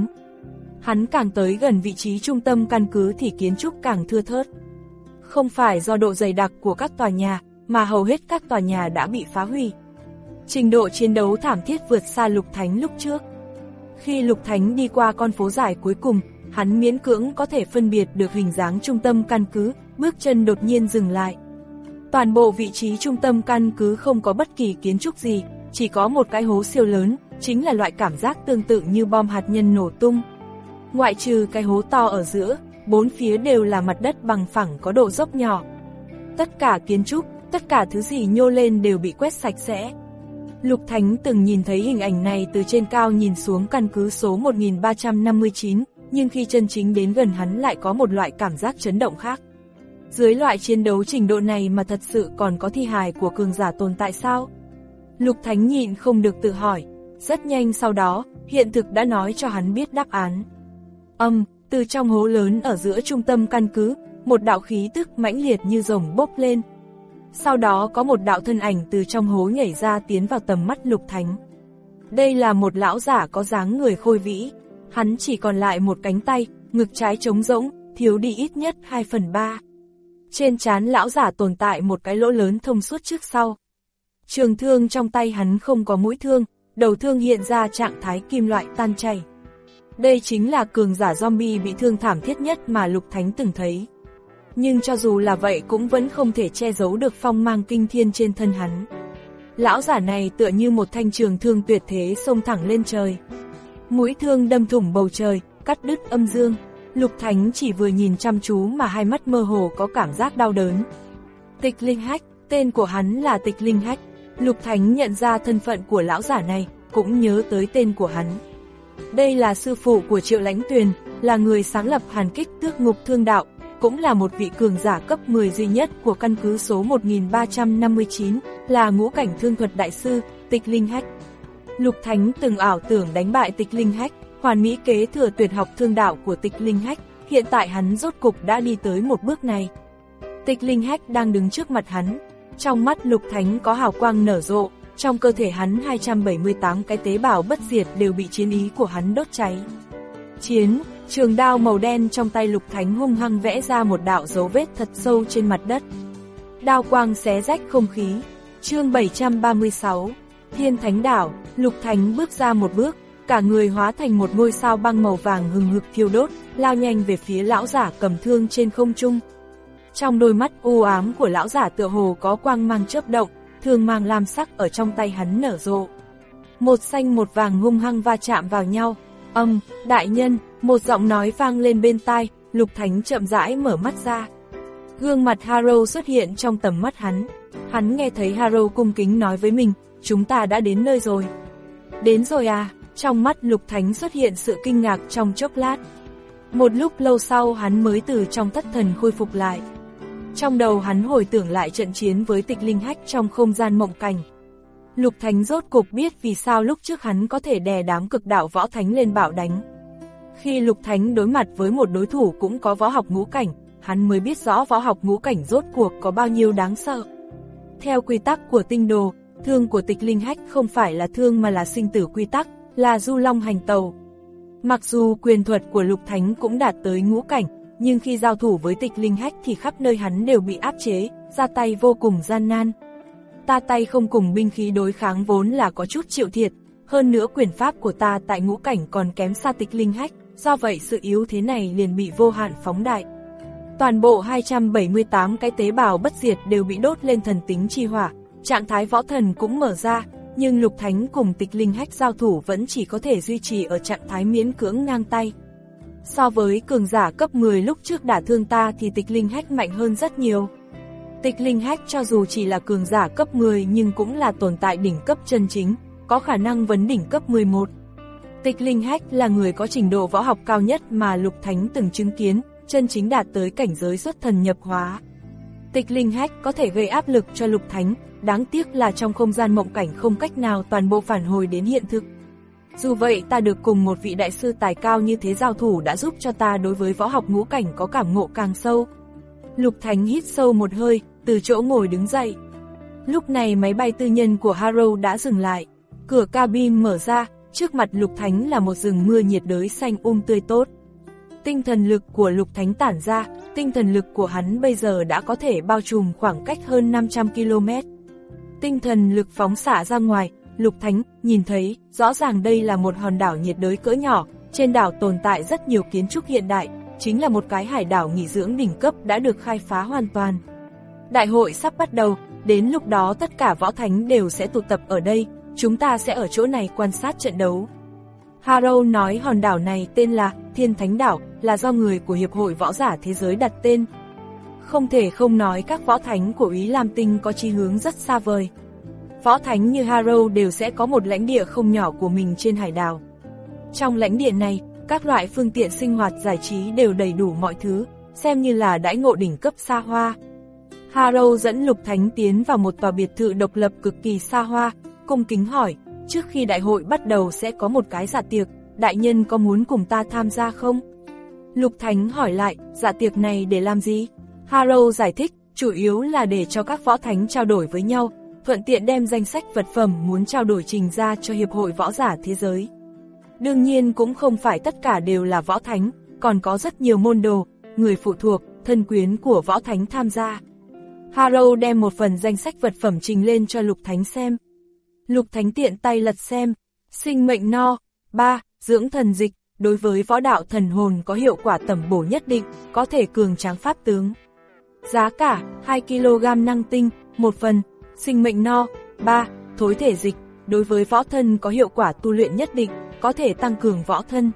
Hắn càng tới gần vị trí trung tâm căn cứ thì kiến trúc càng thưa thớt. Không phải do độ dày đặc của các tòa nhà, mà hầu hết các tòa nhà đã bị phá hủy. Trình độ chiến đấu thảm thiết vượt xa Lục Thánh lúc trước. Khi Lục Thánh đi qua con phố dài cuối cùng, hắn miễn cưỡng có thể phân biệt được hình dáng trung tâm căn cứ, bước chân đột nhiên dừng lại. Toàn bộ vị trí trung tâm căn cứ không có bất kỳ kiến trúc gì, chỉ có một cái hố siêu lớn, chính là loại cảm giác tương tự như bom hạt nhân nổ tung. Ngoại trừ cái hố to ở giữa, bốn phía đều là mặt đất bằng phẳng có độ dốc nhỏ. Tất cả kiến trúc, tất cả thứ gì nhô lên đều bị quét sạch sẽ. Lục Thánh từng nhìn thấy hình ảnh này từ trên cao nhìn xuống căn cứ số một nghìn ba trăm năm mươi chín, nhưng khi chân chính đến gần hắn lại có một loại cảm giác chấn động khác. Dưới loại chiến đấu trình độ này mà thật sự còn có thi hài của cường giả tồn tại sao? Lục Thánh nhịn không được tự hỏi. Rất nhanh sau đó, hiện thực đã nói cho hắn biết đáp án. Âm, từ trong hố lớn ở giữa trung tâm căn cứ, một đạo khí tức mãnh liệt như rồng bốc lên. Sau đó có một đạo thân ảnh từ trong hố nhảy ra tiến vào tầm mắt Lục Thánh. Đây là một lão giả có dáng người khôi vĩ. Hắn chỉ còn lại một cánh tay, ngực trái trống rỗng, thiếu đi ít nhất hai phần ba. Trên trán lão giả tồn tại một cái lỗ lớn thông suốt trước sau. Trường thương trong tay hắn không có mũi thương, đầu thương hiện ra trạng thái kim loại tan chảy. Đây chính là cường giả zombie bị thương thảm thiết nhất mà Lục Thánh từng thấy. Nhưng cho dù là vậy cũng vẫn không thể che giấu được phong mang kinh thiên trên thân hắn. Lão giả này tựa như một thanh trường thương tuyệt thế xông thẳng lên trời. Mũi thương đâm thủng bầu trời, cắt đứt âm dương. Lục Thánh chỉ vừa nhìn chăm chú mà hai mắt mơ hồ có cảm giác đau đớn. Tịch Linh Hách, tên của hắn là Tịch Linh Hách. Lục Thánh nhận ra thân phận của lão giả này, cũng nhớ tới tên của hắn. Đây là sư phụ của Triệu Lãnh Tuyền, là người sáng lập Hàn Kích Tước Ngục Thương Đạo, cũng là một vị cường giả cấp mười duy nhất của căn cứ số một nghìn ba trăm năm mươi chín, là ngũ cảnh thương thuật đại sư, Tịch Linh Hách. Lục Thánh từng ảo tưởng đánh bại Tịch Linh Hách, hoàn mỹ kế thừa tuyệt học thương đạo của Tịch Linh Hách, hiện tại hắn rốt cục đã đi tới một bước này. Tịch Linh Hách đang đứng trước mặt hắn, trong mắt Lục Thánh có hào quang nở rộ, trong cơ thể hắn hai trăm bảy mươi tám cái tế bào bất diệt đều bị chiến ý của hắn đốt cháy. Chiến, trường đao màu đen trong tay Lục Thánh hung hăng vẽ ra một đạo dấu vết thật sâu trên mặt đất. Đao quang xé rách không khí. Chương bảy trăm ba mươi sáu, Thiên Thánh Đảo. Lục Thánh bước ra một bước, cả người hóa thành một ngôi sao băng màu vàng hừng hực thiêu đốt, lao nhanh về phía lão giả cầm thương trên không trung. Trong đôi mắt u ám của lão giả tựa hồ có quang mang chớp động, thương mang lam sắc ở trong tay hắn nở rộ. Một xanh một vàng hung hăng va chạm vào nhau. Âm, đại nhân, một giọng nói vang lên bên tai. Lục Thánh chậm rãi mở mắt ra. Gương mặt Harrow xuất hiện trong tầm mắt hắn. Hắn nghe thấy Harrow cung kính nói với mình, chúng ta đã đến nơi rồi. Đến rồi à? Trong mắt Lục Thánh xuất hiện sự kinh ngạc trong chốc lát. Một lúc lâu sau hắn mới từ trong thất thần khôi phục lại. Trong đầu hắn hồi tưởng lại trận chiến với Tịch Linh Hách trong không gian mộng cảnh. Lục Thánh rốt cục biết vì sao lúc trước hắn có thể đè đám cực đạo võ thánh lên bảo đánh. Khi Lục Thánh đối mặt với một đối thủ cũng có võ học ngũ cảnh, hắn mới biết rõ võ học ngũ cảnh rốt cuộc có bao nhiêu đáng sợ. Theo quy tắc của tinh đồ, thương của Tịch Linh Hách không phải là thương mà là sinh tử quy tắc, là du long hành tàu. Mặc dù quyền thuật của Lục Thánh cũng đạt tới ngũ cảnh, nhưng khi giao thủ với Tịch Linh Hách thì khắp nơi hắn đều bị áp chế, ra tay vô cùng gian nan. Ta tay không cùng binh khí đối kháng vốn là có chút chịu thiệt, hơn nữa quyền pháp của ta tại ngũ cảnh còn kém xa Tịch Linh Hách, do vậy sự yếu thế này liền bị vô hạn phóng đại. Toàn bộ hai trăm bảy mươi tám cái tế bào bất diệt đều bị đốt lên thần tính chi hỏa, trạng thái võ thần cũng mở ra, nhưng Lục Thánh cùng Tịch Linh Hách giao thủ vẫn chỉ có thể duy trì ở trạng thái miễn cưỡng ngang tay. So với cường giả cấp mười lúc trước đả thương ta thì Tịch Linh Hách mạnh hơn rất nhiều. Tịch Linh Hách cho dù chỉ là cường giả cấp mười nhưng cũng là tồn tại đỉnh cấp chân chính, có khả năng vấn đỉnh cấp mười một. Tịch Linh Hách là người có trình độ võ học cao nhất mà Lục Thánh từng chứng kiến, chân chính đạt tới cảnh giới xuất thần nhập hóa. Tịch Linh Hách có thể gây áp lực cho Lục Thánh, đáng tiếc là trong không gian mộng cảnh không cách nào toàn bộ phản hồi đến hiện thực. Dù vậy ta được cùng một vị đại sư tài cao như thế giao thủ đã giúp cho ta đối với võ học ngũ cảnh có cảm ngộ càng sâu. Lục Thánh hít sâu một hơi, từ chỗ ngồi đứng dậy. Lúc này máy bay tư nhân của Harrow đã dừng lại. Cửa cabin mở ra, trước mặt Lục Thánh là một rừng mưa nhiệt đới xanh um tươi tốt. Tinh thần lực của Lục Thánh tản ra, tinh thần lực của hắn bây giờ đã có thể bao trùm khoảng cách hơn năm trăm ki lô mét. Tinh thần lực phóng xạ ra ngoài, Lục Thánh nhìn thấy, rõ ràng đây là một hòn đảo nhiệt đới cỡ nhỏ, trên đảo tồn tại rất nhiều kiến trúc hiện đại, chính là một cái hải đảo nghỉ dưỡng đỉnh cấp đã được khai phá hoàn toàn. Đại hội sắp bắt đầu, đến lúc đó tất cả võ thánh đều sẽ tụ tập ở đây, chúng ta sẽ ở chỗ này quan sát trận đấu. Harrow nói hòn đảo này tên là Thiên Thánh Đảo, là do người của Hiệp hội Võ giả Thế giới đặt tên. Không thể không nói các võ thánh của Ý Lam Tinh có chí hướng rất xa vời. Võ thánh như Harrow đều sẽ có một lãnh địa không nhỏ của mình trên hải đảo. Trong lãnh địa này, các loại phương tiện sinh hoạt giải trí đều đầy đủ mọi thứ, xem như là đãi ngộ đỉnh cấp xa hoa. Harrow dẫn Lục Thánh tiến vào một tòa biệt thự độc lập cực kỳ xa hoa, cung kính hỏi, trước khi đại hội bắt đầu sẽ có một cái dạ tiệc, đại nhân có muốn cùng ta tham gia không? Lục Thánh hỏi lại, dạ tiệc này để làm gì? Harrow giải thích, chủ yếu là để cho các võ thánh trao đổi với nhau, thuận tiện đem danh sách vật phẩm muốn trao đổi trình ra cho Hiệp hội Võ giả Thế giới. Đương nhiên cũng không phải tất cả đều là võ thánh, còn có rất nhiều môn đồ, người phụ thuộc, thân quyến của võ thánh tham gia. Harrow đem một phần danh sách vật phẩm trình lên cho Lục Thánh xem. Lục Thánh tiện tay lật xem, sinh mệnh no, ba, dưỡng thần dịch, đối với võ đạo thần hồn có hiệu quả tẩm bổ nhất định, có thể cường tráng pháp tướng. Giá cả, hai ki lô gam năng tinh, một phần, sinh mệnh no, ba, thối thể dịch, đối với võ thân có hiệu quả tu luyện nhất định, có thể tăng cường võ thân.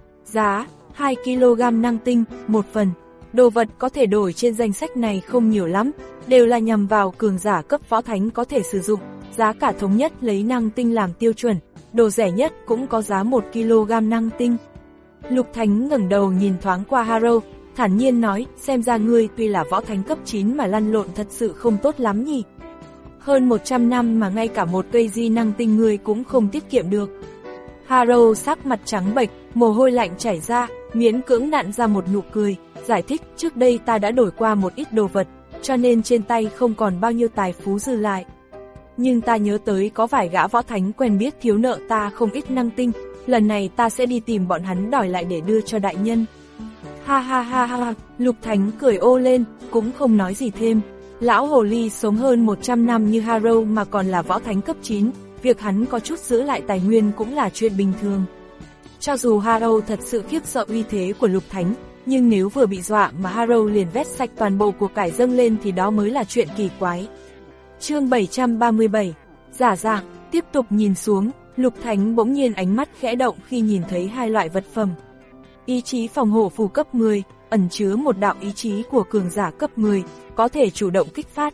Giá, hai ki lô gam năng tinh, một phần. Đồ vật có thể đổi trên danh sách này không nhiều lắm, đều là nhằm vào cường giả cấp võ thánh có thể sử dụng, giá cả thống nhất lấy năng tinh làm tiêu chuẩn, đồ rẻ nhất cũng có giá một ki lô gam năng tinh. Lục Thánh ngẩng đầu nhìn thoáng qua Harrow, thản nhiên nói, xem ra ngươi tuy là võ thánh cấp chín mà lăn lộn thật sự không tốt lắm nhỉ. Hơn một trăm năm mà ngay cả một cây di năng tinh ngươi cũng không tiết kiệm được. Harrow sắc mặt trắng bệch, mồ hôi lạnh chảy ra, miễn cưỡng nặn ra một nụ cười, giải thích, trước đây ta đã đổi qua một ít đồ vật, cho nên trên tay không còn bao nhiêu tài phú dư lại. Nhưng ta nhớ tới có vài gã võ thánh quen biết thiếu nợ ta không ít năng tinh, lần này ta sẽ đi tìm bọn hắn đòi lại để đưa cho đại nhân. Ha ha ha ha, Lục Thánh cười ô lên, cũng không nói gì thêm. Lão hồ ly sống hơn một trăm năm như Harrow mà còn là võ thánh cấp chín, việc hắn có chút giữ lại tài nguyên cũng là chuyện bình thường. Cho dù Harrow thật sự khiếp sợ uy thế của Lục Thánh, nhưng nếu vừa bị dọa mà Harrow liền vét sạch toàn bộ của cải dâng lên thì đó mới là chuyện kỳ quái. Chương bảy trăm ba mươi bảy, giả dạng, tiếp tục nhìn xuống, Lục Thánh bỗng nhiên ánh mắt khẽ động khi nhìn thấy hai loại vật phẩm. Ý chí phòng hộ phù cấp mười, ẩn chứa một đạo ý chí của cường giả cấp mười, có thể chủ động kích phát.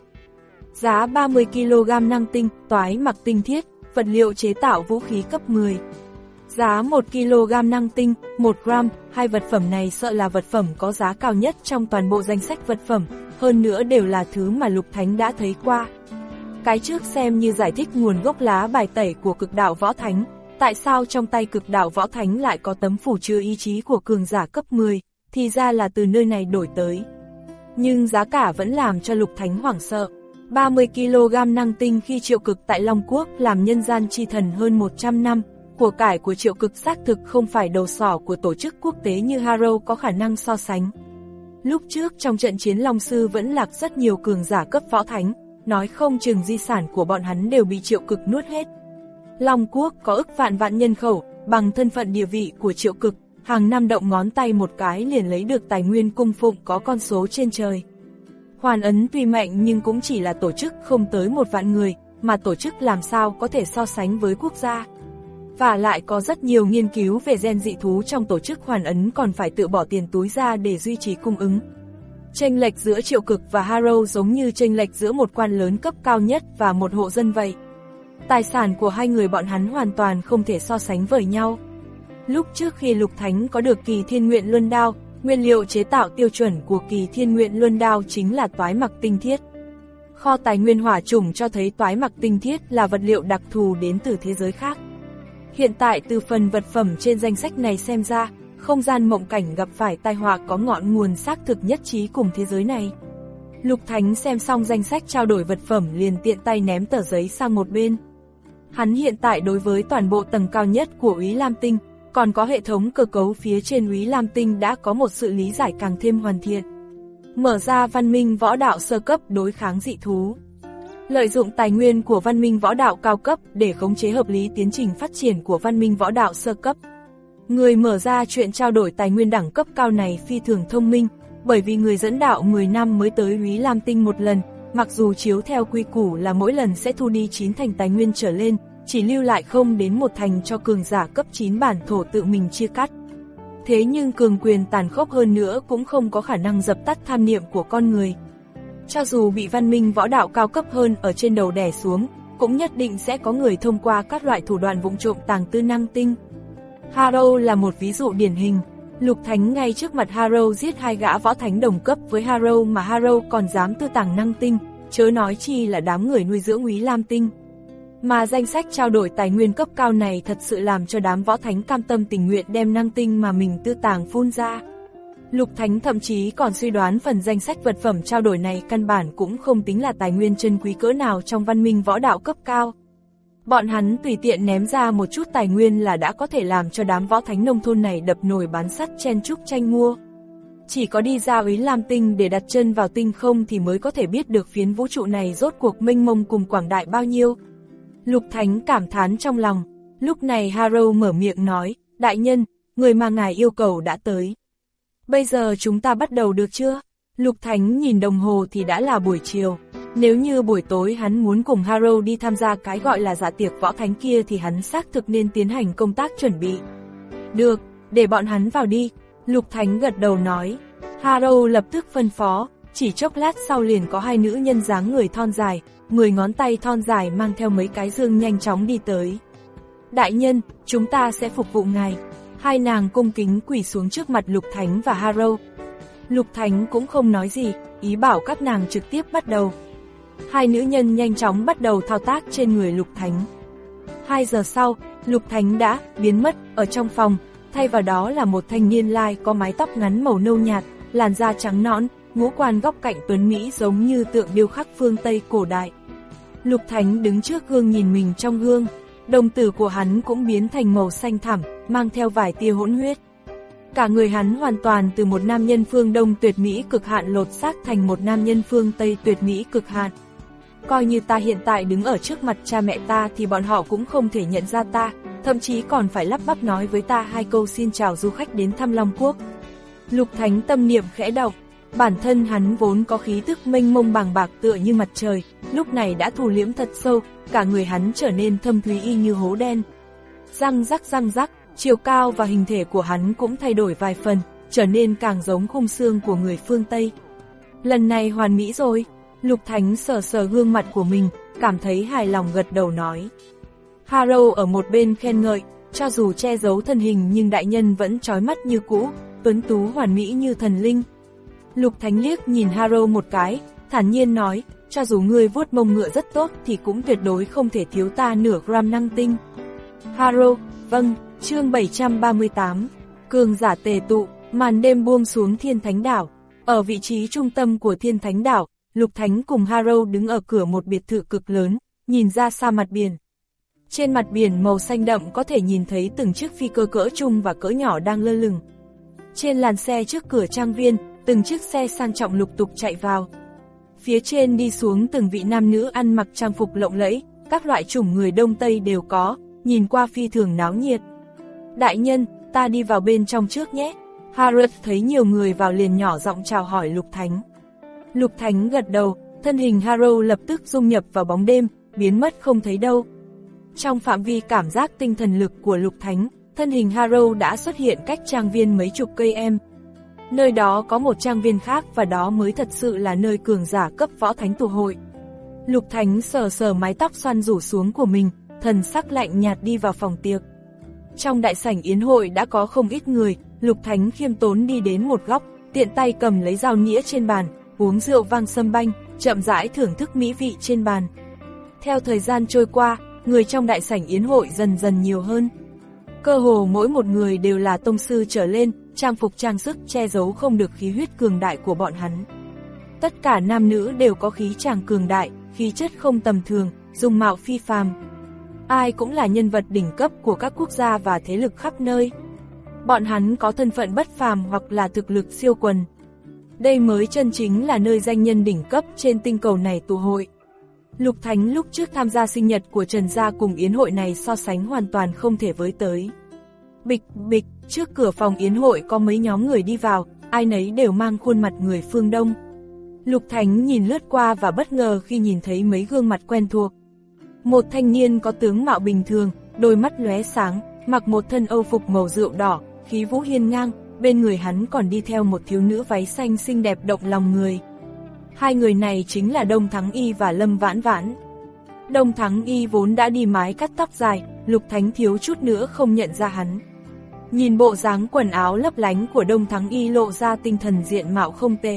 Giá ba mươi ki lô gam năng tinh, toái mặc tinh thiết, vật liệu chế tạo vũ khí cấp mười. Giá một ki lô gam năng tinh, một gram, hai vật phẩm này sợ là vật phẩm có giá cao nhất trong toàn bộ danh sách vật phẩm, hơn nữa đều là thứ mà Lục Thánh đã thấy qua. Cái trước xem như giải thích nguồn gốc lá bài tẩy của cực đạo võ thánh, tại sao trong tay cực đạo võ thánh lại có tấm phủ chứa ý chí của cường giả cấp mười, thì ra là từ nơi này đổi tới. Nhưng giá cả vẫn làm cho Lục Thánh hoảng sợ. ba mươi ki lô gam năng tinh khi Triệu Cực tại Long Quốc làm nhân gian chi thần hơn một trăm năm, của cải của Triệu Cực xác thực không phải đầu sỏ của tổ chức quốc tế như Harrow có khả năng so sánh. Lúc trước trong trận chiến Long Sư vẫn lạc rất nhiều cường giả cấp võ thánh, nói không chừng di sản của bọn hắn đều bị Triệu Cực nuốt hết. Long Quốc có ức vạn vạn nhân khẩu, bằng thân phận địa vị của Triệu Cực, hàng năm động ngón tay một cái liền lấy được tài nguyên cung phụng có con số trên trời. Hoàn Ấn tuy mạnh nhưng cũng chỉ là tổ chức không tới một vạn người, mà tổ chức làm sao có thể so sánh với quốc gia. Và lại có rất nhiều nghiên cứu về gen dị thú trong tổ chức Hoàn Ấn còn phải tự bỏ tiền túi ra để duy trì cung ứng. Chênh lệch giữa Triệu Cực và Harrow giống như chênh lệch giữa một quan lớn cấp cao nhất và một hộ dân vậy. Tài sản của hai người bọn hắn hoàn toàn không thể so sánh với nhau. Lúc trước khi Lục Thánh có được Kỳ Thiên Nguyện Luân Đao, nguyên liệu chế tạo tiêu chuẩn của Kỳ Thiên Nguyện Luân Đao chính là toái mặc tinh thiết. Kho tài nguyên hỏa chủng cho thấy toái mặc tinh thiết là vật liệu đặc thù đến từ thế giới khác. Hiện tại từ phần vật phẩm trên danh sách này xem ra, không gian mộng cảnh gặp phải tai họa có ngọn nguồn xác thực nhất trí cùng thế giới này. Lục Thánh xem xong danh sách trao đổi vật phẩm liền tiện tay ném tờ giấy sang một bên. Hắn hiện tại đối với toàn bộ tầng cao nhất của Úy Lam Tinh, còn có hệ thống cơ cấu phía trên Úy Lam Tinh đã có một sự lý giải càng thêm hoàn thiện. Mở ra văn minh võ đạo sơ cấp đối kháng dị thú. Lợi dụng tài nguyên của văn minh võ đạo cao cấp để khống chế hợp lý tiến trình phát triển của văn minh võ đạo sơ cấp. Người mở ra chuyện trao đổi tài nguyên đẳng cấp cao này phi thường thông minh, bởi vì người dẫn đạo mười năm mới tới Úy Lam Tinh một lần, mặc dù chiếu theo quy củ là mỗi lần sẽ thu đi chín thành tài nguyên trở lên, chỉ lưu lại không đến một thành cho cường giả cấp chín bản thổ tự mình chia cắt. Thế nhưng cường quyền tàn khốc hơn nữa cũng không có khả năng dập tắt tham niệm của con người. Cho dù bị văn minh võ đạo cao cấp hơn ở trên đầu đè xuống, cũng nhất định sẽ có người thông qua các loại thủ đoạn vụng trộm tàng tư năng tinh. Harrow là một ví dụ điển hình. Lục Thánh ngay trước mặt Harrow giết hai gã võ thánh đồng cấp với Harrow mà Harrow còn dám tư tàng năng tinh, chớ nói chi là đám người nuôi dưỡng úy lam tinh. Mà danh sách trao đổi tài nguyên cấp cao này thật sự làm cho đám võ thánh cam tâm tình nguyện đem năng tinh mà mình tư tàng phun ra. Lục Thánh thậm chí còn suy đoán phần danh sách vật phẩm trao đổi này căn bản cũng không tính là tài nguyên chân quý cỡ nào trong văn minh võ đạo cấp cao. Bọn hắn tùy tiện ném ra một chút tài nguyên là đã có thể làm cho đám võ thánh nông thôn này đập nồi bán sắt chen chúc tranh mua. Chỉ có đi ra úy lam tinh để đặt chân vào tinh không thì mới có thể biết được phiến vũ trụ này rốt cuộc mênh mông cùng quảng đại bao nhiêu. Lục Thánh cảm thán trong lòng. Lúc này Harrow mở miệng nói, đại nhân, người mà ngài yêu cầu đã tới. Bây giờ chúng ta bắt đầu được chưa? Lục Thánh nhìn đồng hồ thì đã là buổi chiều. Nếu như buổi tối hắn muốn cùng Harrow đi tham gia cái gọi là dạ tiệc võ thánh kia thì hắn xác thực nên tiến hành công tác chuẩn bị. Được, để bọn hắn vào đi. Lục Thánh gật đầu nói. Harrow lập tức phân phó, chỉ chốc lát sau liền có hai nữ nhân dáng người thon dài, mười ngón tay thon dài mang theo mấy cái dương nhanh chóng đi tới. Đại nhân, chúng ta sẽ phục vụ ngài. Hai nàng cung kính quỳ xuống trước mặt Lục Thánh và Harrow. Lục Thánh cũng không nói gì, ý bảo các nàng trực tiếp bắt đầu. Hai nữ nhân nhanh chóng bắt đầu thao tác trên người Lục Thánh. Hai giờ sau, Lục Thánh đã biến mất ở trong phòng, thay vào đó là một thanh niên lai có mái tóc ngắn màu nâu nhạt, làn da trắng nõn, ngũ quan góc cạnh tuấn mỹ giống như tượng điêu khắc phương Tây cổ đại. Lục Thánh đứng trước gương nhìn mình trong gương, đồng tử của hắn cũng biến thành màu xanh thẳm, mang theo vài tia hỗn huyết. Cả người hắn hoàn toàn từ một nam nhân phương Đông tuyệt mỹ cực hạn lột xác thành một nam nhân phương Tây tuyệt mỹ cực hạn. Coi như ta hiện tại đứng ở trước mặt cha mẹ ta thì bọn họ cũng không thể nhận ra ta, thậm chí còn phải lắp bắp nói với ta hai câu xin chào du khách đến thăm Long Quốc. Lục Thánh tâm niệm khẽ động, bản thân hắn vốn có khí tức mênh mông bàng bạc tựa như mặt trời, lúc này đã thu liễm thật sâu, cả người hắn trở nên thâm thúy y như hố đen. Răng rắc răng rắc, chiều cao và hình thể của hắn cũng thay đổi vài phần, trở nên càng giống khung xương của người phương Tây. Lần này hoàn mỹ rồi. Lục Thánh sờ sờ gương mặt của mình, cảm thấy hài lòng gật đầu nói. Harrow ở một bên khen ngợi, cho dù che giấu thân hình nhưng đại nhân vẫn chói mắt như cũ, tuấn tú hoàn mỹ như thần linh. Lục Thánh liếc nhìn Harrow một cái, thản nhiên nói, cho dù ngươi vuốt mông ngựa rất tốt thì cũng tuyệt đối không thể thiếu ta nửa gram năng tinh. Harrow, vâng. Chương bảy trăm ba mươi tám, cường giả tề tụ, màn đêm buông xuống Thiên Thánh Đảo. Ở vị trí trung tâm của Thiên Thánh Đảo, Lục Thánh cùng Harrow đứng ở cửa một biệt thự cực lớn, nhìn ra xa mặt biển. Trên mặt biển màu xanh đậm có thể nhìn thấy từng chiếc phi cơ cỡ trung và cỡ nhỏ đang lơ lửng. Trên làn xe trước cửa trang viên, từng chiếc xe sang trọng lục tục chạy vào. Phía trên đi xuống từng vị nam nữ ăn mặc trang phục lộng lẫy, các loại chủng người Đông Tây đều có, nhìn qua phi thường náo nhiệt. Đại nhân, ta đi vào bên trong trước nhé. Harrow thấy nhiều người vào liền nhỏ giọng chào hỏi Lục Thánh. Lục Thánh gật đầu, thân hình Harrow lập tức dung nhập vào bóng đêm, biến mất không thấy đâu. Trong phạm vi cảm giác tinh thần lực của Lục Thánh, thân hình Harrow đã xuất hiện cách trang viên mấy chục cây em. Nơi đó có một trang viên khác và đó mới thật sự là nơi cường giả cấp võ thánh tụ hội. Lục Thánh sờ sờ mái tóc xoăn rủ xuống của mình, thần sắc lạnh nhạt đi vào phòng tiệc. Trong đại sảnh yến hội đã có không ít người, Lục Thánh khiêm tốn đi đến một góc, tiện tay cầm lấy dao nĩa trên bàn, uống rượu vang sâm banh, chậm rãi thưởng thức mỹ vị trên bàn. Theo thời gian trôi qua, người trong đại sảnh yến hội dần dần nhiều hơn. Cơ hồ mỗi một người đều là tông sư trở lên, trang phục trang sức che giấu không được khí huyết cường đại của bọn hắn. Tất cả nam nữ đều có khí tràng cường đại, khí chất không tầm thường, dung mạo phi phàm. Ai cũng là nhân vật đỉnh cấp của các quốc gia và thế lực khắp nơi. Bọn hắn có thân phận bất phàm hoặc là thực lực siêu quần. Đây mới chân chính là nơi danh nhân đỉnh cấp trên tinh cầu này tụ hội. Lục Thánh lúc trước tham gia sinh nhật của Trần Gia cùng yến hội này so sánh hoàn toàn không thể với tới. Bịch bịch, trước cửa phòng yến hội có mấy nhóm người đi vào, ai nấy đều mang khuôn mặt người phương Đông. Lục Thánh nhìn lướt qua và bất ngờ khi nhìn thấy mấy gương mặt quen thuộc. Một thanh niên có tướng mạo bình thường, đôi mắt lóe sáng, mặc một thân âu phục màu rượu đỏ, khí vũ hiên ngang, bên người hắn còn đi theo một thiếu nữ váy xanh xinh đẹp động lòng người. Hai người này chính là Đông Thắng Y và Lâm Vãn Vãn. Đông Thắng Y vốn đã đi mái cắt tóc dài, Lục Thánh thiếu chút nữa không nhận ra hắn. Nhìn bộ dáng quần áo lấp lánh của Đông Thắng Y lộ ra tinh thần diện mạo không tệ.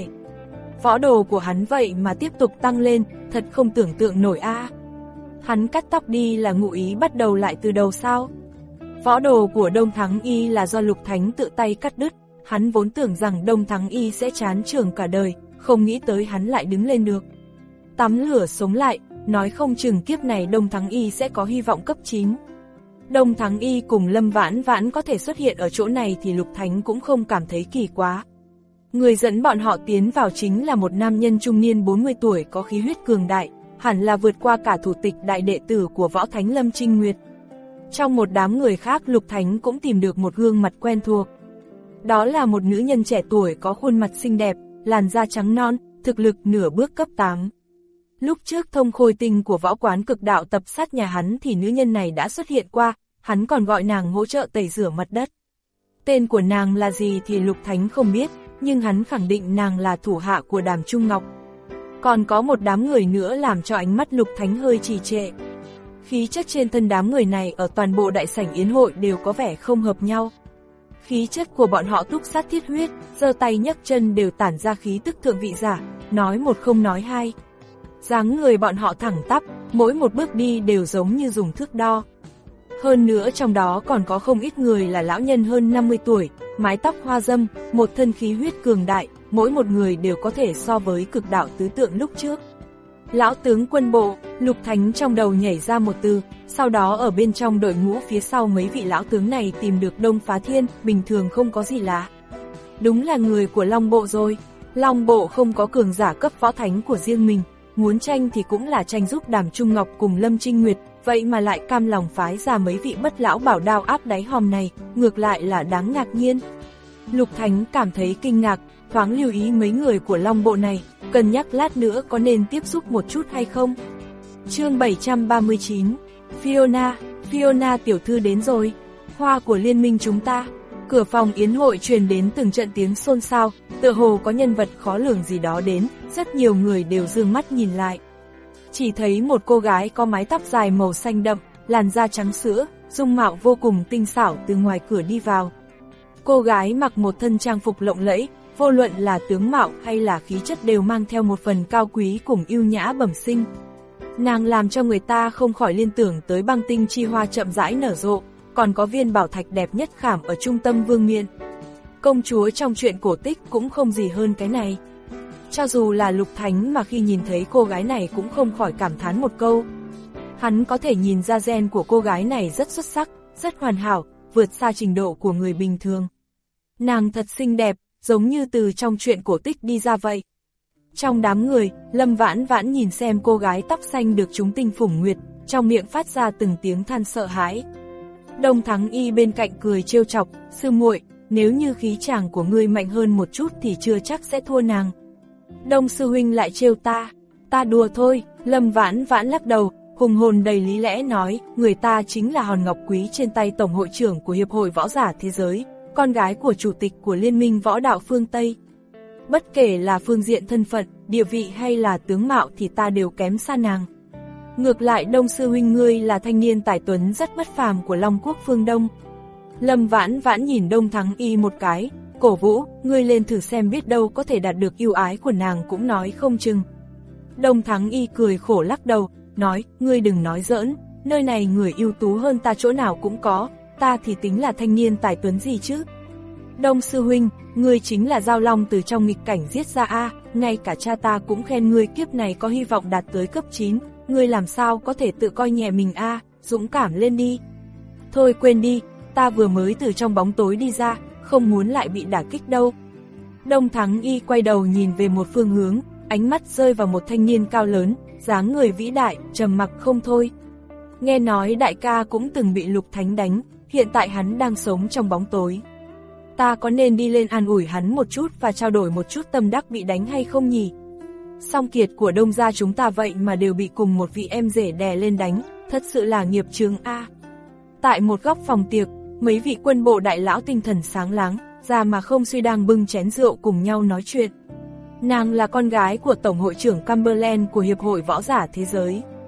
Võ đồ của hắn vậy mà tiếp tục tăng lên, thật không tưởng tượng nổi a. À. Hắn cắt tóc đi là ngụ ý bắt đầu lại từ đầu sao? Võ đồ của Đông Thắng Y là do Lục Thánh tự tay cắt đứt, hắn vốn tưởng rằng Đông Thắng Y sẽ chán trường cả đời, không nghĩ tới hắn lại đứng lên được. Tắm lửa sống lại, nói không chừng kiếp này Đông Thắng Y sẽ có hy vọng cấp chín. Đông Thắng Y cùng Lâm Vãn Vãn có thể xuất hiện ở chỗ này thì Lục Thánh cũng không cảm thấy kỳ quá. Người dẫn bọn họ tiến vào chính là một nam nhân trung niên bốn mươi tuổi có khí huyết cường đại, hẳn là vượt qua cả thủ tịch đại đệ tử của Võ Thánh Lâm Trinh Nguyệt. Trong một đám người khác Lục Thánh cũng tìm được một gương mặt quen thuộc. Đó là một nữ nhân trẻ tuổi có khuôn mặt xinh đẹp, làn da trắng non, thực lực nửa bước cấp tám. Lúc trước thông khôi tinh của võ quán cực đạo tập sát nhà hắn thì nữ nhân này đã xuất hiện qua, hắn còn gọi nàng hỗ trợ tẩy rửa mặt đất. Tên của nàng là gì thì Lục Thánh không biết, nhưng hắn khẳng định nàng là thủ hạ của Đàm Trung Ngọc. Còn có một đám người nữa làm cho ánh mắt Lục Thánh hơi trì trệ. Khí chất trên thân đám người này ở toàn bộ đại sảnh yến hội đều có vẻ không hợp nhau. Khí chất của bọn họ túc sát thiết huyết, giơ tay nhấc chân đều tản ra khí tức thượng vị giả, nói một không nói hai. Dáng người bọn họ thẳng tắp, mỗi một bước đi đều giống như dùng thước đo. Hơn nữa trong đó còn có không ít người là lão nhân hơn năm mươi tuổi, mái tóc hoa dâm, một thân khí huyết cường đại, mỗi một người đều có thể so với cực đạo tứ tượng lúc trước. Lão tướng quân bộ, Lục Thánh trong đầu nhảy ra một từ, sau đó ở bên trong đội ngũ phía sau mấy vị lão tướng này tìm được Đông Phá Thiên, bình thường không có gì lạ. Đúng là người của Long Bộ rồi, Long Bộ không có cường giả cấp võ thánh của riêng mình, muốn tranh thì cũng là tranh giúp Đàm Trung Ngọc cùng Lâm Trinh Nguyệt, vậy mà lại cam lòng phái ra mấy vị bất lão bảo đao áp đáy hòm này, ngược lại là đáng ngạc nhiên. Lục Thánh cảm thấy kinh ngạc, thoáng lưu ý mấy người của Long Bộ này, cân nhắc lát nữa có nên tiếp xúc một chút hay không. Chương bảy trăm ba mươi chín, Fiona, Fiona tiểu thư đến rồi, hoa của liên minh chúng ta. Cửa phòng yến hội truyền đến từng trận tiếng xôn xao, tựa hồ có nhân vật khó lường gì đó đến, rất nhiều người đều dương mắt nhìn lại. Chỉ thấy một cô gái có mái tóc dài màu xanh đậm, làn da trắng sữa, dung mạo vô cùng tinh xảo từ ngoài cửa đi vào. Cô gái mặc một thân trang phục lộng lẫy, vô luận là tướng mạo hay là khí chất đều mang theo một phần cao quý cùng yêu nhã bẩm sinh. Nàng làm cho người ta không khỏi liên tưởng tới băng tinh chi hoa chậm rãi nở rộ, còn có viên bảo thạch đẹp nhất khảm ở trung tâm vương miện. Công chúa trong truyện cổ tích cũng không gì hơn cái này. Cho dù là Lục Thánh mà khi nhìn thấy cô gái này cũng không khỏi cảm thán một câu. Hắn có thể nhìn ra gen của cô gái này rất xuất sắc, rất hoàn hảo, vượt xa trình độ của người bình thường. Nàng thật xinh đẹp, giống như từ trong truyện cổ tích đi ra vậy. Trong đám người, Lâm Vãn Vãn nhìn xem cô gái tóc xanh được chúng tinh phủng nguyệt, trong miệng phát ra từng tiếng than sợ hãi. Đông Thắng Y bên cạnh cười trêu chọc, sư muội, nếu như khí chàng của ngươi mạnh hơn một chút thì chưa chắc sẽ thua nàng. Đông sư huynh lại trêu ta, ta đùa thôi. Lâm Vãn Vãn lắc đầu, hùng hồn đầy lý lẽ nói, người ta chính là hòn ngọc quý trên tay tổng hội trưởng của Hiệp hội Võ giả Thế giới, con gái của chủ tịch của Liên minh Võ đạo phương Tây. Bất kể là phương diện thân phận, địa vị hay là tướng mạo thì ta đều kém xa nàng. Ngược lại Đông sư huynh ngươi là thanh niên tài tuấn rất bất phàm của Long Quốc phương Đông. Lâm Vãn Vãn nhìn Đông Thắng Y một cái, cổ vũ, ngươi lên thử xem biết đâu có thể đạt được yêu ái của nàng cũng nói không chừng. Đông Thắng Y cười khổ lắc đầu, nói, ngươi đừng nói giỡn, nơi này người ưu tú hơn ta chỗ nào cũng có, ta thì tính là thanh niên tài tuấn gì chứ. Đông sư huynh, ngươi chính là Giao Long từ trong nghịch cảnh giết ra a, ngay cả cha ta cũng khen ngươi kiếp này có hy vọng đạt tới cấp chín, ngươi làm sao có thể tự coi nhẹ mình a, dũng cảm lên đi. Thôi quên đi, ta vừa mới từ trong bóng tối đi ra, không muốn lại bị đả kích đâu. Đông Thắng Y quay đầu nhìn về một phương hướng, ánh mắt rơi vào một thanh niên cao lớn, dáng người vĩ đại, trầm mặc không thôi. Nghe nói đại ca cũng từng bị Lục Thánh đánh, hiện tại hắn đang sống trong bóng tối. Ta có nên đi lên an ủi hắn một chút và trao đổi một chút tâm đắc bị đánh hay không nhỉ? Song kiệt của Đông gia chúng ta vậy mà đều bị cùng một vị em rể đè lên đánh, thật sự là nghiệp chướng a. Tại một góc phòng tiệc, mấy vị quân bộ đại lão tinh thần sáng láng, ra mà không suy đang bưng chén rượu cùng nhau nói chuyện. Nàng là con gái của Tổng hội trưởng Cumberland của Hiệp hội Võ giả Thế giới.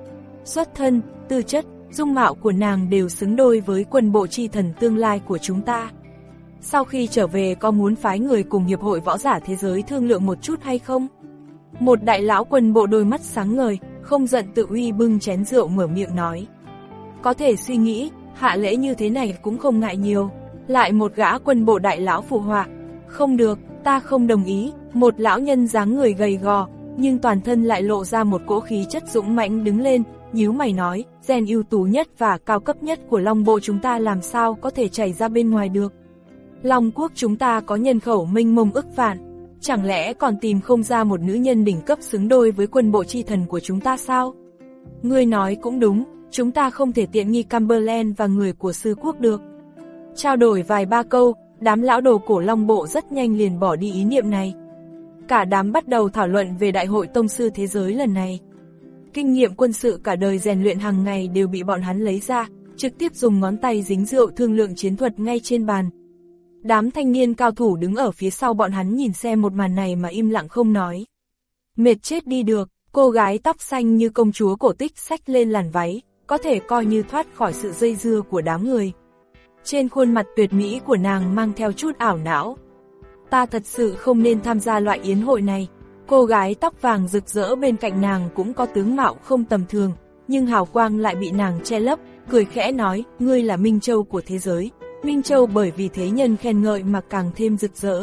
xuất thân, tư chất, dung mạo của nàng đều xứng đôi với quân bộ chi thần tương lai của chúng ta. Sau khi trở về có muốn phái người cùng Hiệp hội Võ giả Thế giới thương lượng một chút hay không? Một đại lão quân bộ đôi mắt sáng ngời, không giận tự uy bưng chén rượu mở miệng nói. Có thể suy nghĩ, hạ lễ như thế này cũng không ngại nhiều. Lại một gã quân bộ đại lão phụ họa. Không được, ta không đồng ý. Một lão nhân dáng người gầy gò, nhưng toàn thân lại lộ ra một cỗ khí chất dũng mãnh đứng lên, nhíu mày nói, gen ưu tú nhất và cao cấp nhất của Long bộ chúng ta làm sao có thể chảy ra bên ngoài được. Long quốc chúng ta có nhân khẩu mênh mông ức vạn, chẳng lẽ còn tìm không ra một nữ nhân đỉnh cấp xứng đôi với quân bộ chi thần của chúng ta sao? Ngươi nói cũng đúng, chúng ta không thể tiện nghi Cumberland và người của sư quốc được. Trao đổi vài ba câu, đám lão đồ cổ Long bộ rất nhanh liền bỏ đi ý niệm này. Cả đám bắt đầu thảo luận về Đại hội Tông sư Thế giới lần này. Kinh nghiệm quân sự cả đời rèn luyện hàng ngày đều bị bọn hắn lấy ra, trực tiếp dùng ngón tay dính rượu thương lượng chiến thuật ngay trên bàn. Đám thanh niên cao thủ đứng ở phía sau bọn hắn nhìn xem một màn này mà im lặng không nói. Mệt chết đi được, cô gái tóc xanh như công chúa cổ tích xách lên làn váy, có thể coi như thoát khỏi sự dây dưa của đám người. Trên khuôn mặt tuyệt mỹ của nàng mang theo chút ảo não. Ta thật sự không nên tham gia loại yến hội này. Cô gái tóc vàng rực rỡ bên cạnh nàng cũng có tướng mạo không tầm thường, nhưng hào quang lại bị nàng che lấp, cười khẽ nói, ngươi là Minh Châu của thế giới. Minh Châu bởi vì thế nhân khen ngợi mà càng thêm rực rỡ.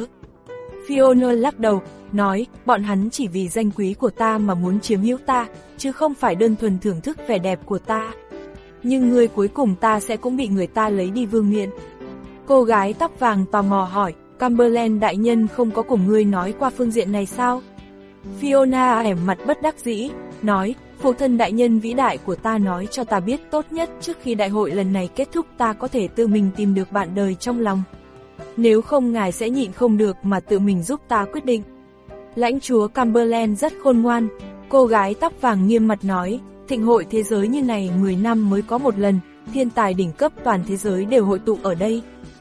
Fiona lắc đầu, nói, bọn hắn chỉ vì danh quý của ta mà muốn chiếm hữu ta, chứ không phải đơn thuần thưởng thức vẻ đẹp của ta. Nhưng ngươi cuối cùng ta sẽ cũng bị người ta lấy đi vương miện. Cô gái tóc vàng tò mò hỏi, Cumberland đại nhân không có cùng ngươi nói qua phương diện này sao? Fiona ẻm mặt bất đắc dĩ, nói, phụ thân đại nhân vĩ đại của ta nói cho ta biết tốt nhất trước khi đại hội lần này kết thúc ta có thể tự mình tìm được bạn đời trong lòng. Nếu không ngài sẽ nhịn không được mà tự mình giúp ta quyết định. Lãnh chúa Cumberland rất khôn ngoan, cô gái tóc vàng nghiêm mặt nói, thịnh hội thế giới như này mười năm mới có một lần, thiên tài đỉnh cấp toàn thế giới đều hội tụ ở đây.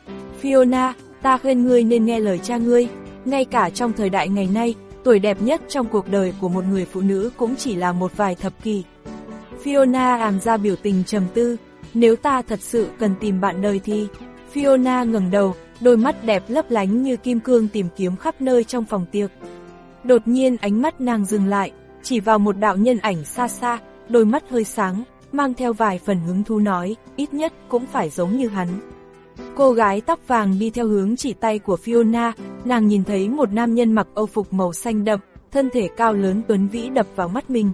Fiona, ta khuyên ngươi nên nghe lời cha ngươi, ngay cả trong thời đại ngày nay, tuổi đẹp nhất trong cuộc đời của một người phụ nữ cũng chỉ là một vài thập kỷ. Fiona làm ra biểu tình trầm tư, nếu ta thật sự cần tìm bạn đời thì... Fiona ngẩng đầu, đôi mắt đẹp lấp lánh như kim cương tìm kiếm khắp nơi trong phòng tiệc. Đột nhiên ánh mắt nàng dừng lại, chỉ vào một đạo nhân ảnh xa xa, đôi mắt hơi sáng, mang theo vài phần hứng thú nói, ít nhất cũng phải giống như hắn. Cô gái tóc vàng đi theo hướng chỉ tay của Fiona, nàng nhìn thấy một nam nhân mặc âu phục màu xanh đậm, thân thể cao lớn tuấn vĩ đập vào mắt mình.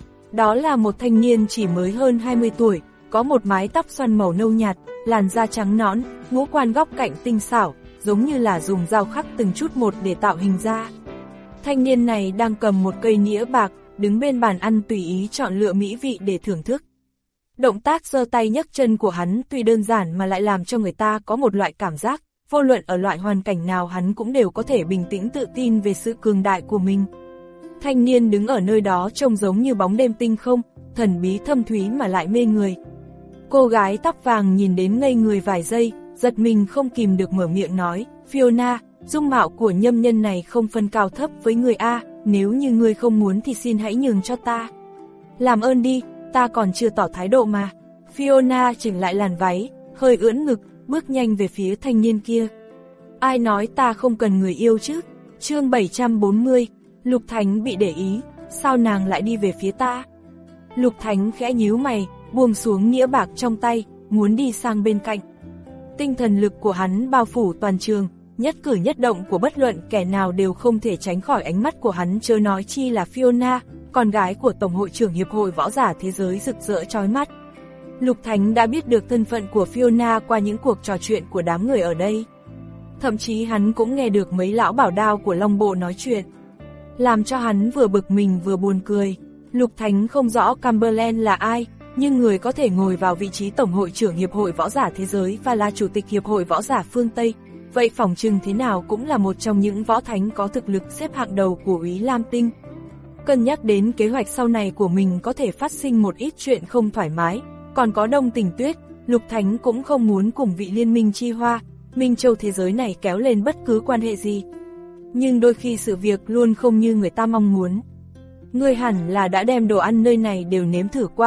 Đó là một thanh niên chỉ mới hơn hai mươi tuổi, có một mái tóc xoăn màu nâu nhạt, làn da trắng nõn, ngũ quan góc cạnh tinh xảo, giống như là dùng dao khắc từng chút một để tạo hình ra. Thanh niên này đang cầm một cây nĩa bạc, đứng bên bàn ăn tùy ý chọn lựa mỹ vị để thưởng thức. Động tác giơ tay nhấc chân của hắn tuy đơn giản mà lại làm cho người ta có một loại cảm giác, vô luận ở loại hoàn cảnh nào hắn cũng đều có thể bình tĩnh tự tin về sự cường đại của mình. Thanh niên đứng ở nơi đó trông giống như bóng đêm tinh không, thần bí thâm thúy mà lại mê người. Cô gái tóc vàng nhìn đến ngây người vài giây, giật mình không kìm được mở miệng nói, Fiona, dung mạo của nhâm nhân này không phân cao thấp với người A, nếu như ngươi không muốn thì xin hãy nhường cho ta. Làm ơn đi, ta còn chưa tỏ thái độ mà. Fiona chỉnh lại làn váy, hơi ưỡn ngực, bước nhanh về phía thanh niên kia. Ai nói ta không cần người yêu chứ? Chương bảy trăm bốn mươi, Lục Thánh bị để ý, sao nàng lại đi về phía ta? Lục Thánh khẽ nhíu mày, buông xuống nĩa bạc trong tay, muốn đi sang bên cạnh. Tinh thần lực của hắn bao phủ toàn trường, nhất cử nhất động của bất luận kẻ nào đều không thể tránh khỏi ánh mắt của hắn, chớ nói chi là Fiona, con gái của Tổng hội trưởng Hiệp hội Võ giả Thế giới rực rỡ chói mắt. Lục Thánh đã biết được thân phận của Fiona qua những cuộc trò chuyện của đám người ở đây. Thậm chí hắn cũng nghe được mấy lão bảo đao của Long bộ nói chuyện. Làm cho hắn vừa bực mình vừa buồn cười. Lục Thánh không rõ Cumberland là ai, nhưng người có thể ngồi vào vị trí Tổng hội trưởng Hiệp hội Võ giả Thế giới và là Chủ tịch Hiệp hội Võ giả phương Tây, vậy phỏng chừng thế nào cũng là một trong những võ thánh có thực lực xếp hạng đầu của Úy Lam Tinh. Cân nhắc đến kế hoạch sau này của mình có thể phát sinh một ít chuyện không thoải mái, còn có Đông Tình Tuyết, Lục Thánh cũng không muốn cùng vị liên minh Chi Hoa, Minh Châu thế giới này kéo lên bất cứ quan hệ gì. Nhưng đôi khi sự việc luôn không như người ta mong muốn. Ngươi hẳn là đã đem đồ ăn nơi này đều nếm thử qua,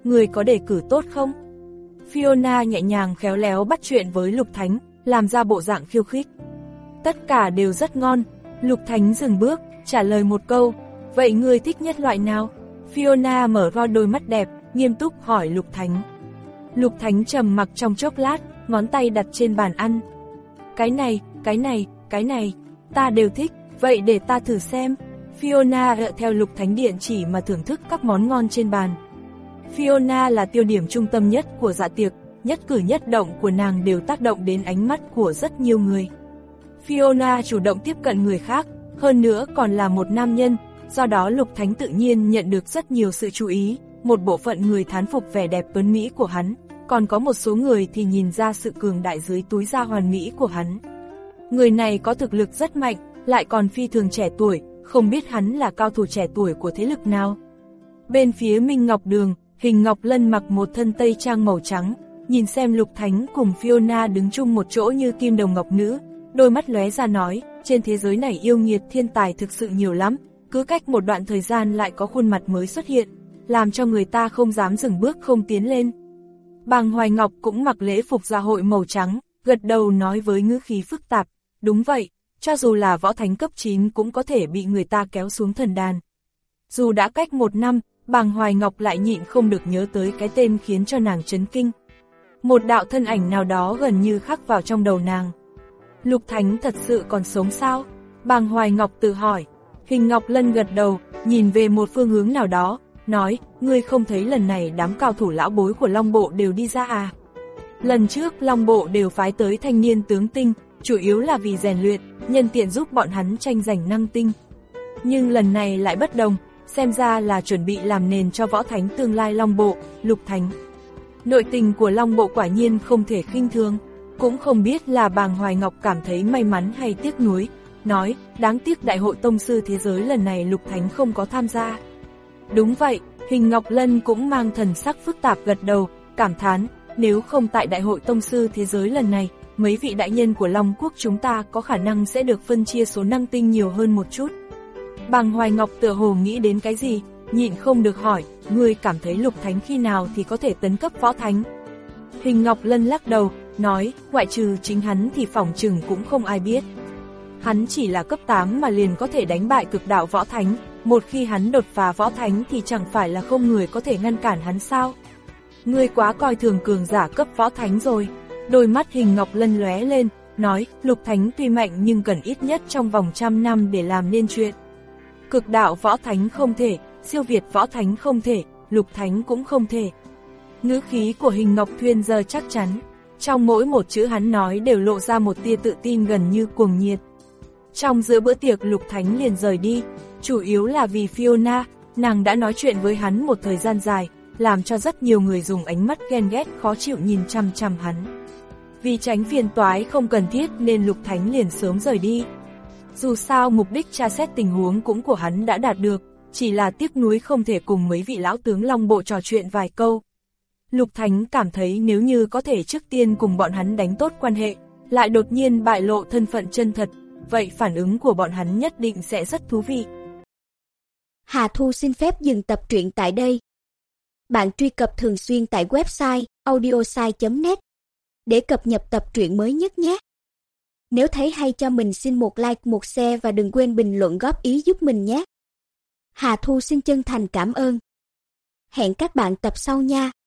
người có đề cử tốt không? Fiona nhẹ nhàng khéo léo bắt chuyện với Lục Thánh, làm ra bộ dạng khiêu khích. Tất cả đều rất ngon. Lục Thánh dừng bước, trả lời một câu, vậy người thích nhất loại nào? Fiona mở to đôi mắt đẹp, nghiêm túc hỏi Lục Thánh. Lục Thánh trầm mặc trong chốc lát, ngón tay đặt trên bàn ăn. Cái này, cái này, cái này, ta đều thích, vậy để ta thử xem. Fiona dựa theo Lục Thánh điện chỉ mà thưởng thức các món ngon trên bàn. Fiona là tiêu điểm trung tâm nhất của dạ tiệc, nhất cử nhất động của nàng đều tác động đến ánh mắt của rất nhiều người. Fiona chủ động tiếp cận người khác, hơn nữa còn là một nam nhân, do đó Lục Thánh tự nhiên nhận được rất nhiều sự chú ý, một bộ phận người thán phục vẻ đẹp tuấn mỹ của hắn, còn có một số người thì nhìn ra sự cường đại dưới túi da hoàn mỹ của hắn. Người này có thực lực rất mạnh, lại còn phi thường trẻ tuổi, không biết hắn là cao thủ trẻ tuổi của thế lực nào. Bên phía Minh Ngọc Đường, Hình Ngọc Lân mặc một thân tây trang màu trắng, nhìn xem Lục Thánh cùng Fiona đứng chung một chỗ như kim đồng ngọc nữ, đôi mắt lóe ra nói, trên thế giới này yêu nghiệt thiên tài thực sự nhiều lắm, cứ cách một đoạn thời gian lại có khuôn mặt mới xuất hiện, làm cho người ta không dám dừng bước không tiến lên. Bàng Hoài Ngọc cũng mặc lễ phục dạ hội màu trắng, gật đầu nói với ngữ khí phức tạp, đúng vậy, cho dù là võ thánh cấp chín cũng có thể bị người ta kéo xuống thần đàn. Dù đã cách một năm, Bàng Hoài Ngọc lại nhịn không được nhớ tới cái tên khiến cho nàng chấn kinh. Một đạo thân ảnh nào đó gần như khắc vào trong đầu nàng. Lục Thánh thật sự còn sống sao? Bàng Hoài Ngọc tự hỏi. Hình Ngọc Lân gật đầu, nhìn về một phương hướng nào đó, nói, ngươi không thấy lần này đám cao thủ lão bối của Long Bộ đều đi ra à? Lần trước Long Bộ đều phái tới thanh niên tướng tinh, chủ yếu là vì rèn luyện, nhân tiện giúp bọn hắn tranh giành năng tinh. Nhưng lần này lại bất đồng, xem ra là chuẩn bị làm nền cho võ thánh tương lai Long Bộ, Lục Thánh. Nội tình của Long Bộ quả nhiên không thể khinh thường, cũng không biết là Bàng Hoài Ngọc cảm thấy may mắn hay tiếc nuối, nói, đáng tiếc đại hội tông sư thế giới lần này Lục Thánh không có tham gia. Đúng vậy, Hình Ngọc Lân cũng mang thần sắc phức tạp gật đầu, cảm thán, nếu không tại đại hội tông sư thế giới lần này, mấy vị đại nhân của Long Quốc chúng ta có khả năng sẽ được phân chia số năng tinh nhiều hơn một chút. Bàng Hoài Ngọc tựa hồ nghĩ đến cái gì, nhịn không được hỏi, ngươi cảm thấy Lục Thánh khi nào thì có thể tấn cấp võ thánh? Hình Ngọc Lân lắc đầu, nói, ngoại trừ chính hắn thì phỏng chừng cũng không ai biết. Hắn chỉ là cấp tám mà liền có thể đánh bại cực đạo võ thánh, một khi hắn đột phá võ thánh thì chẳng phải là không người có thể ngăn cản hắn sao? Ngươi quá coi thường cường giả cấp võ thánh rồi. Đôi mắt Hình Ngọc Lân lóe lên, nói, Lục Thánh tuy mạnh nhưng cần ít nhất trong vòng trăm năm để làm nên chuyện. Cực đạo võ thánh không thể, siêu việt võ thánh không thể, Lục Thánh cũng không thể. Ngữ khí của Hình Ngọc Thuyên giờ chắc chắn, trong mỗi một chữ hắn nói đều lộ ra một tia tự tin gần như cuồng nhiệt. Trong giữa bữa tiệc Lục Thánh liền rời đi, chủ yếu là vì Fiona, nàng đã nói chuyện với hắn một thời gian dài, làm cho rất nhiều người dùng ánh mắt ghen ghét khó chịu nhìn chăm chăm hắn. Vì tránh phiền toái không cần thiết nên Lục Thánh liền sớm rời đi. Dù sao mục đích tra xét tình huống cũng của hắn đã đạt được, chỉ là tiếc nuối không thể cùng mấy vị lão tướng Long Bộ trò chuyện vài câu. Lục Thánh cảm thấy nếu như có thể trước tiên cùng bọn hắn đánh tốt quan hệ, lại đột nhiên bại lộ thân phận chân thật, vậy phản ứng của bọn hắn nhất định sẽ rất thú vị. Hà Thu xin phép dừng tập truyện tại đây. Bạn truy cập thường xuyên tại website audiosai chấm net để cập nhật tập truyện mới nhất nhé. Nếu thấy hay cho mình xin một like, một share và đừng quên bình luận góp ý giúp mình nhé. Hà Thu xin chân thành cảm ơn. Hẹn các bạn tập sau nha.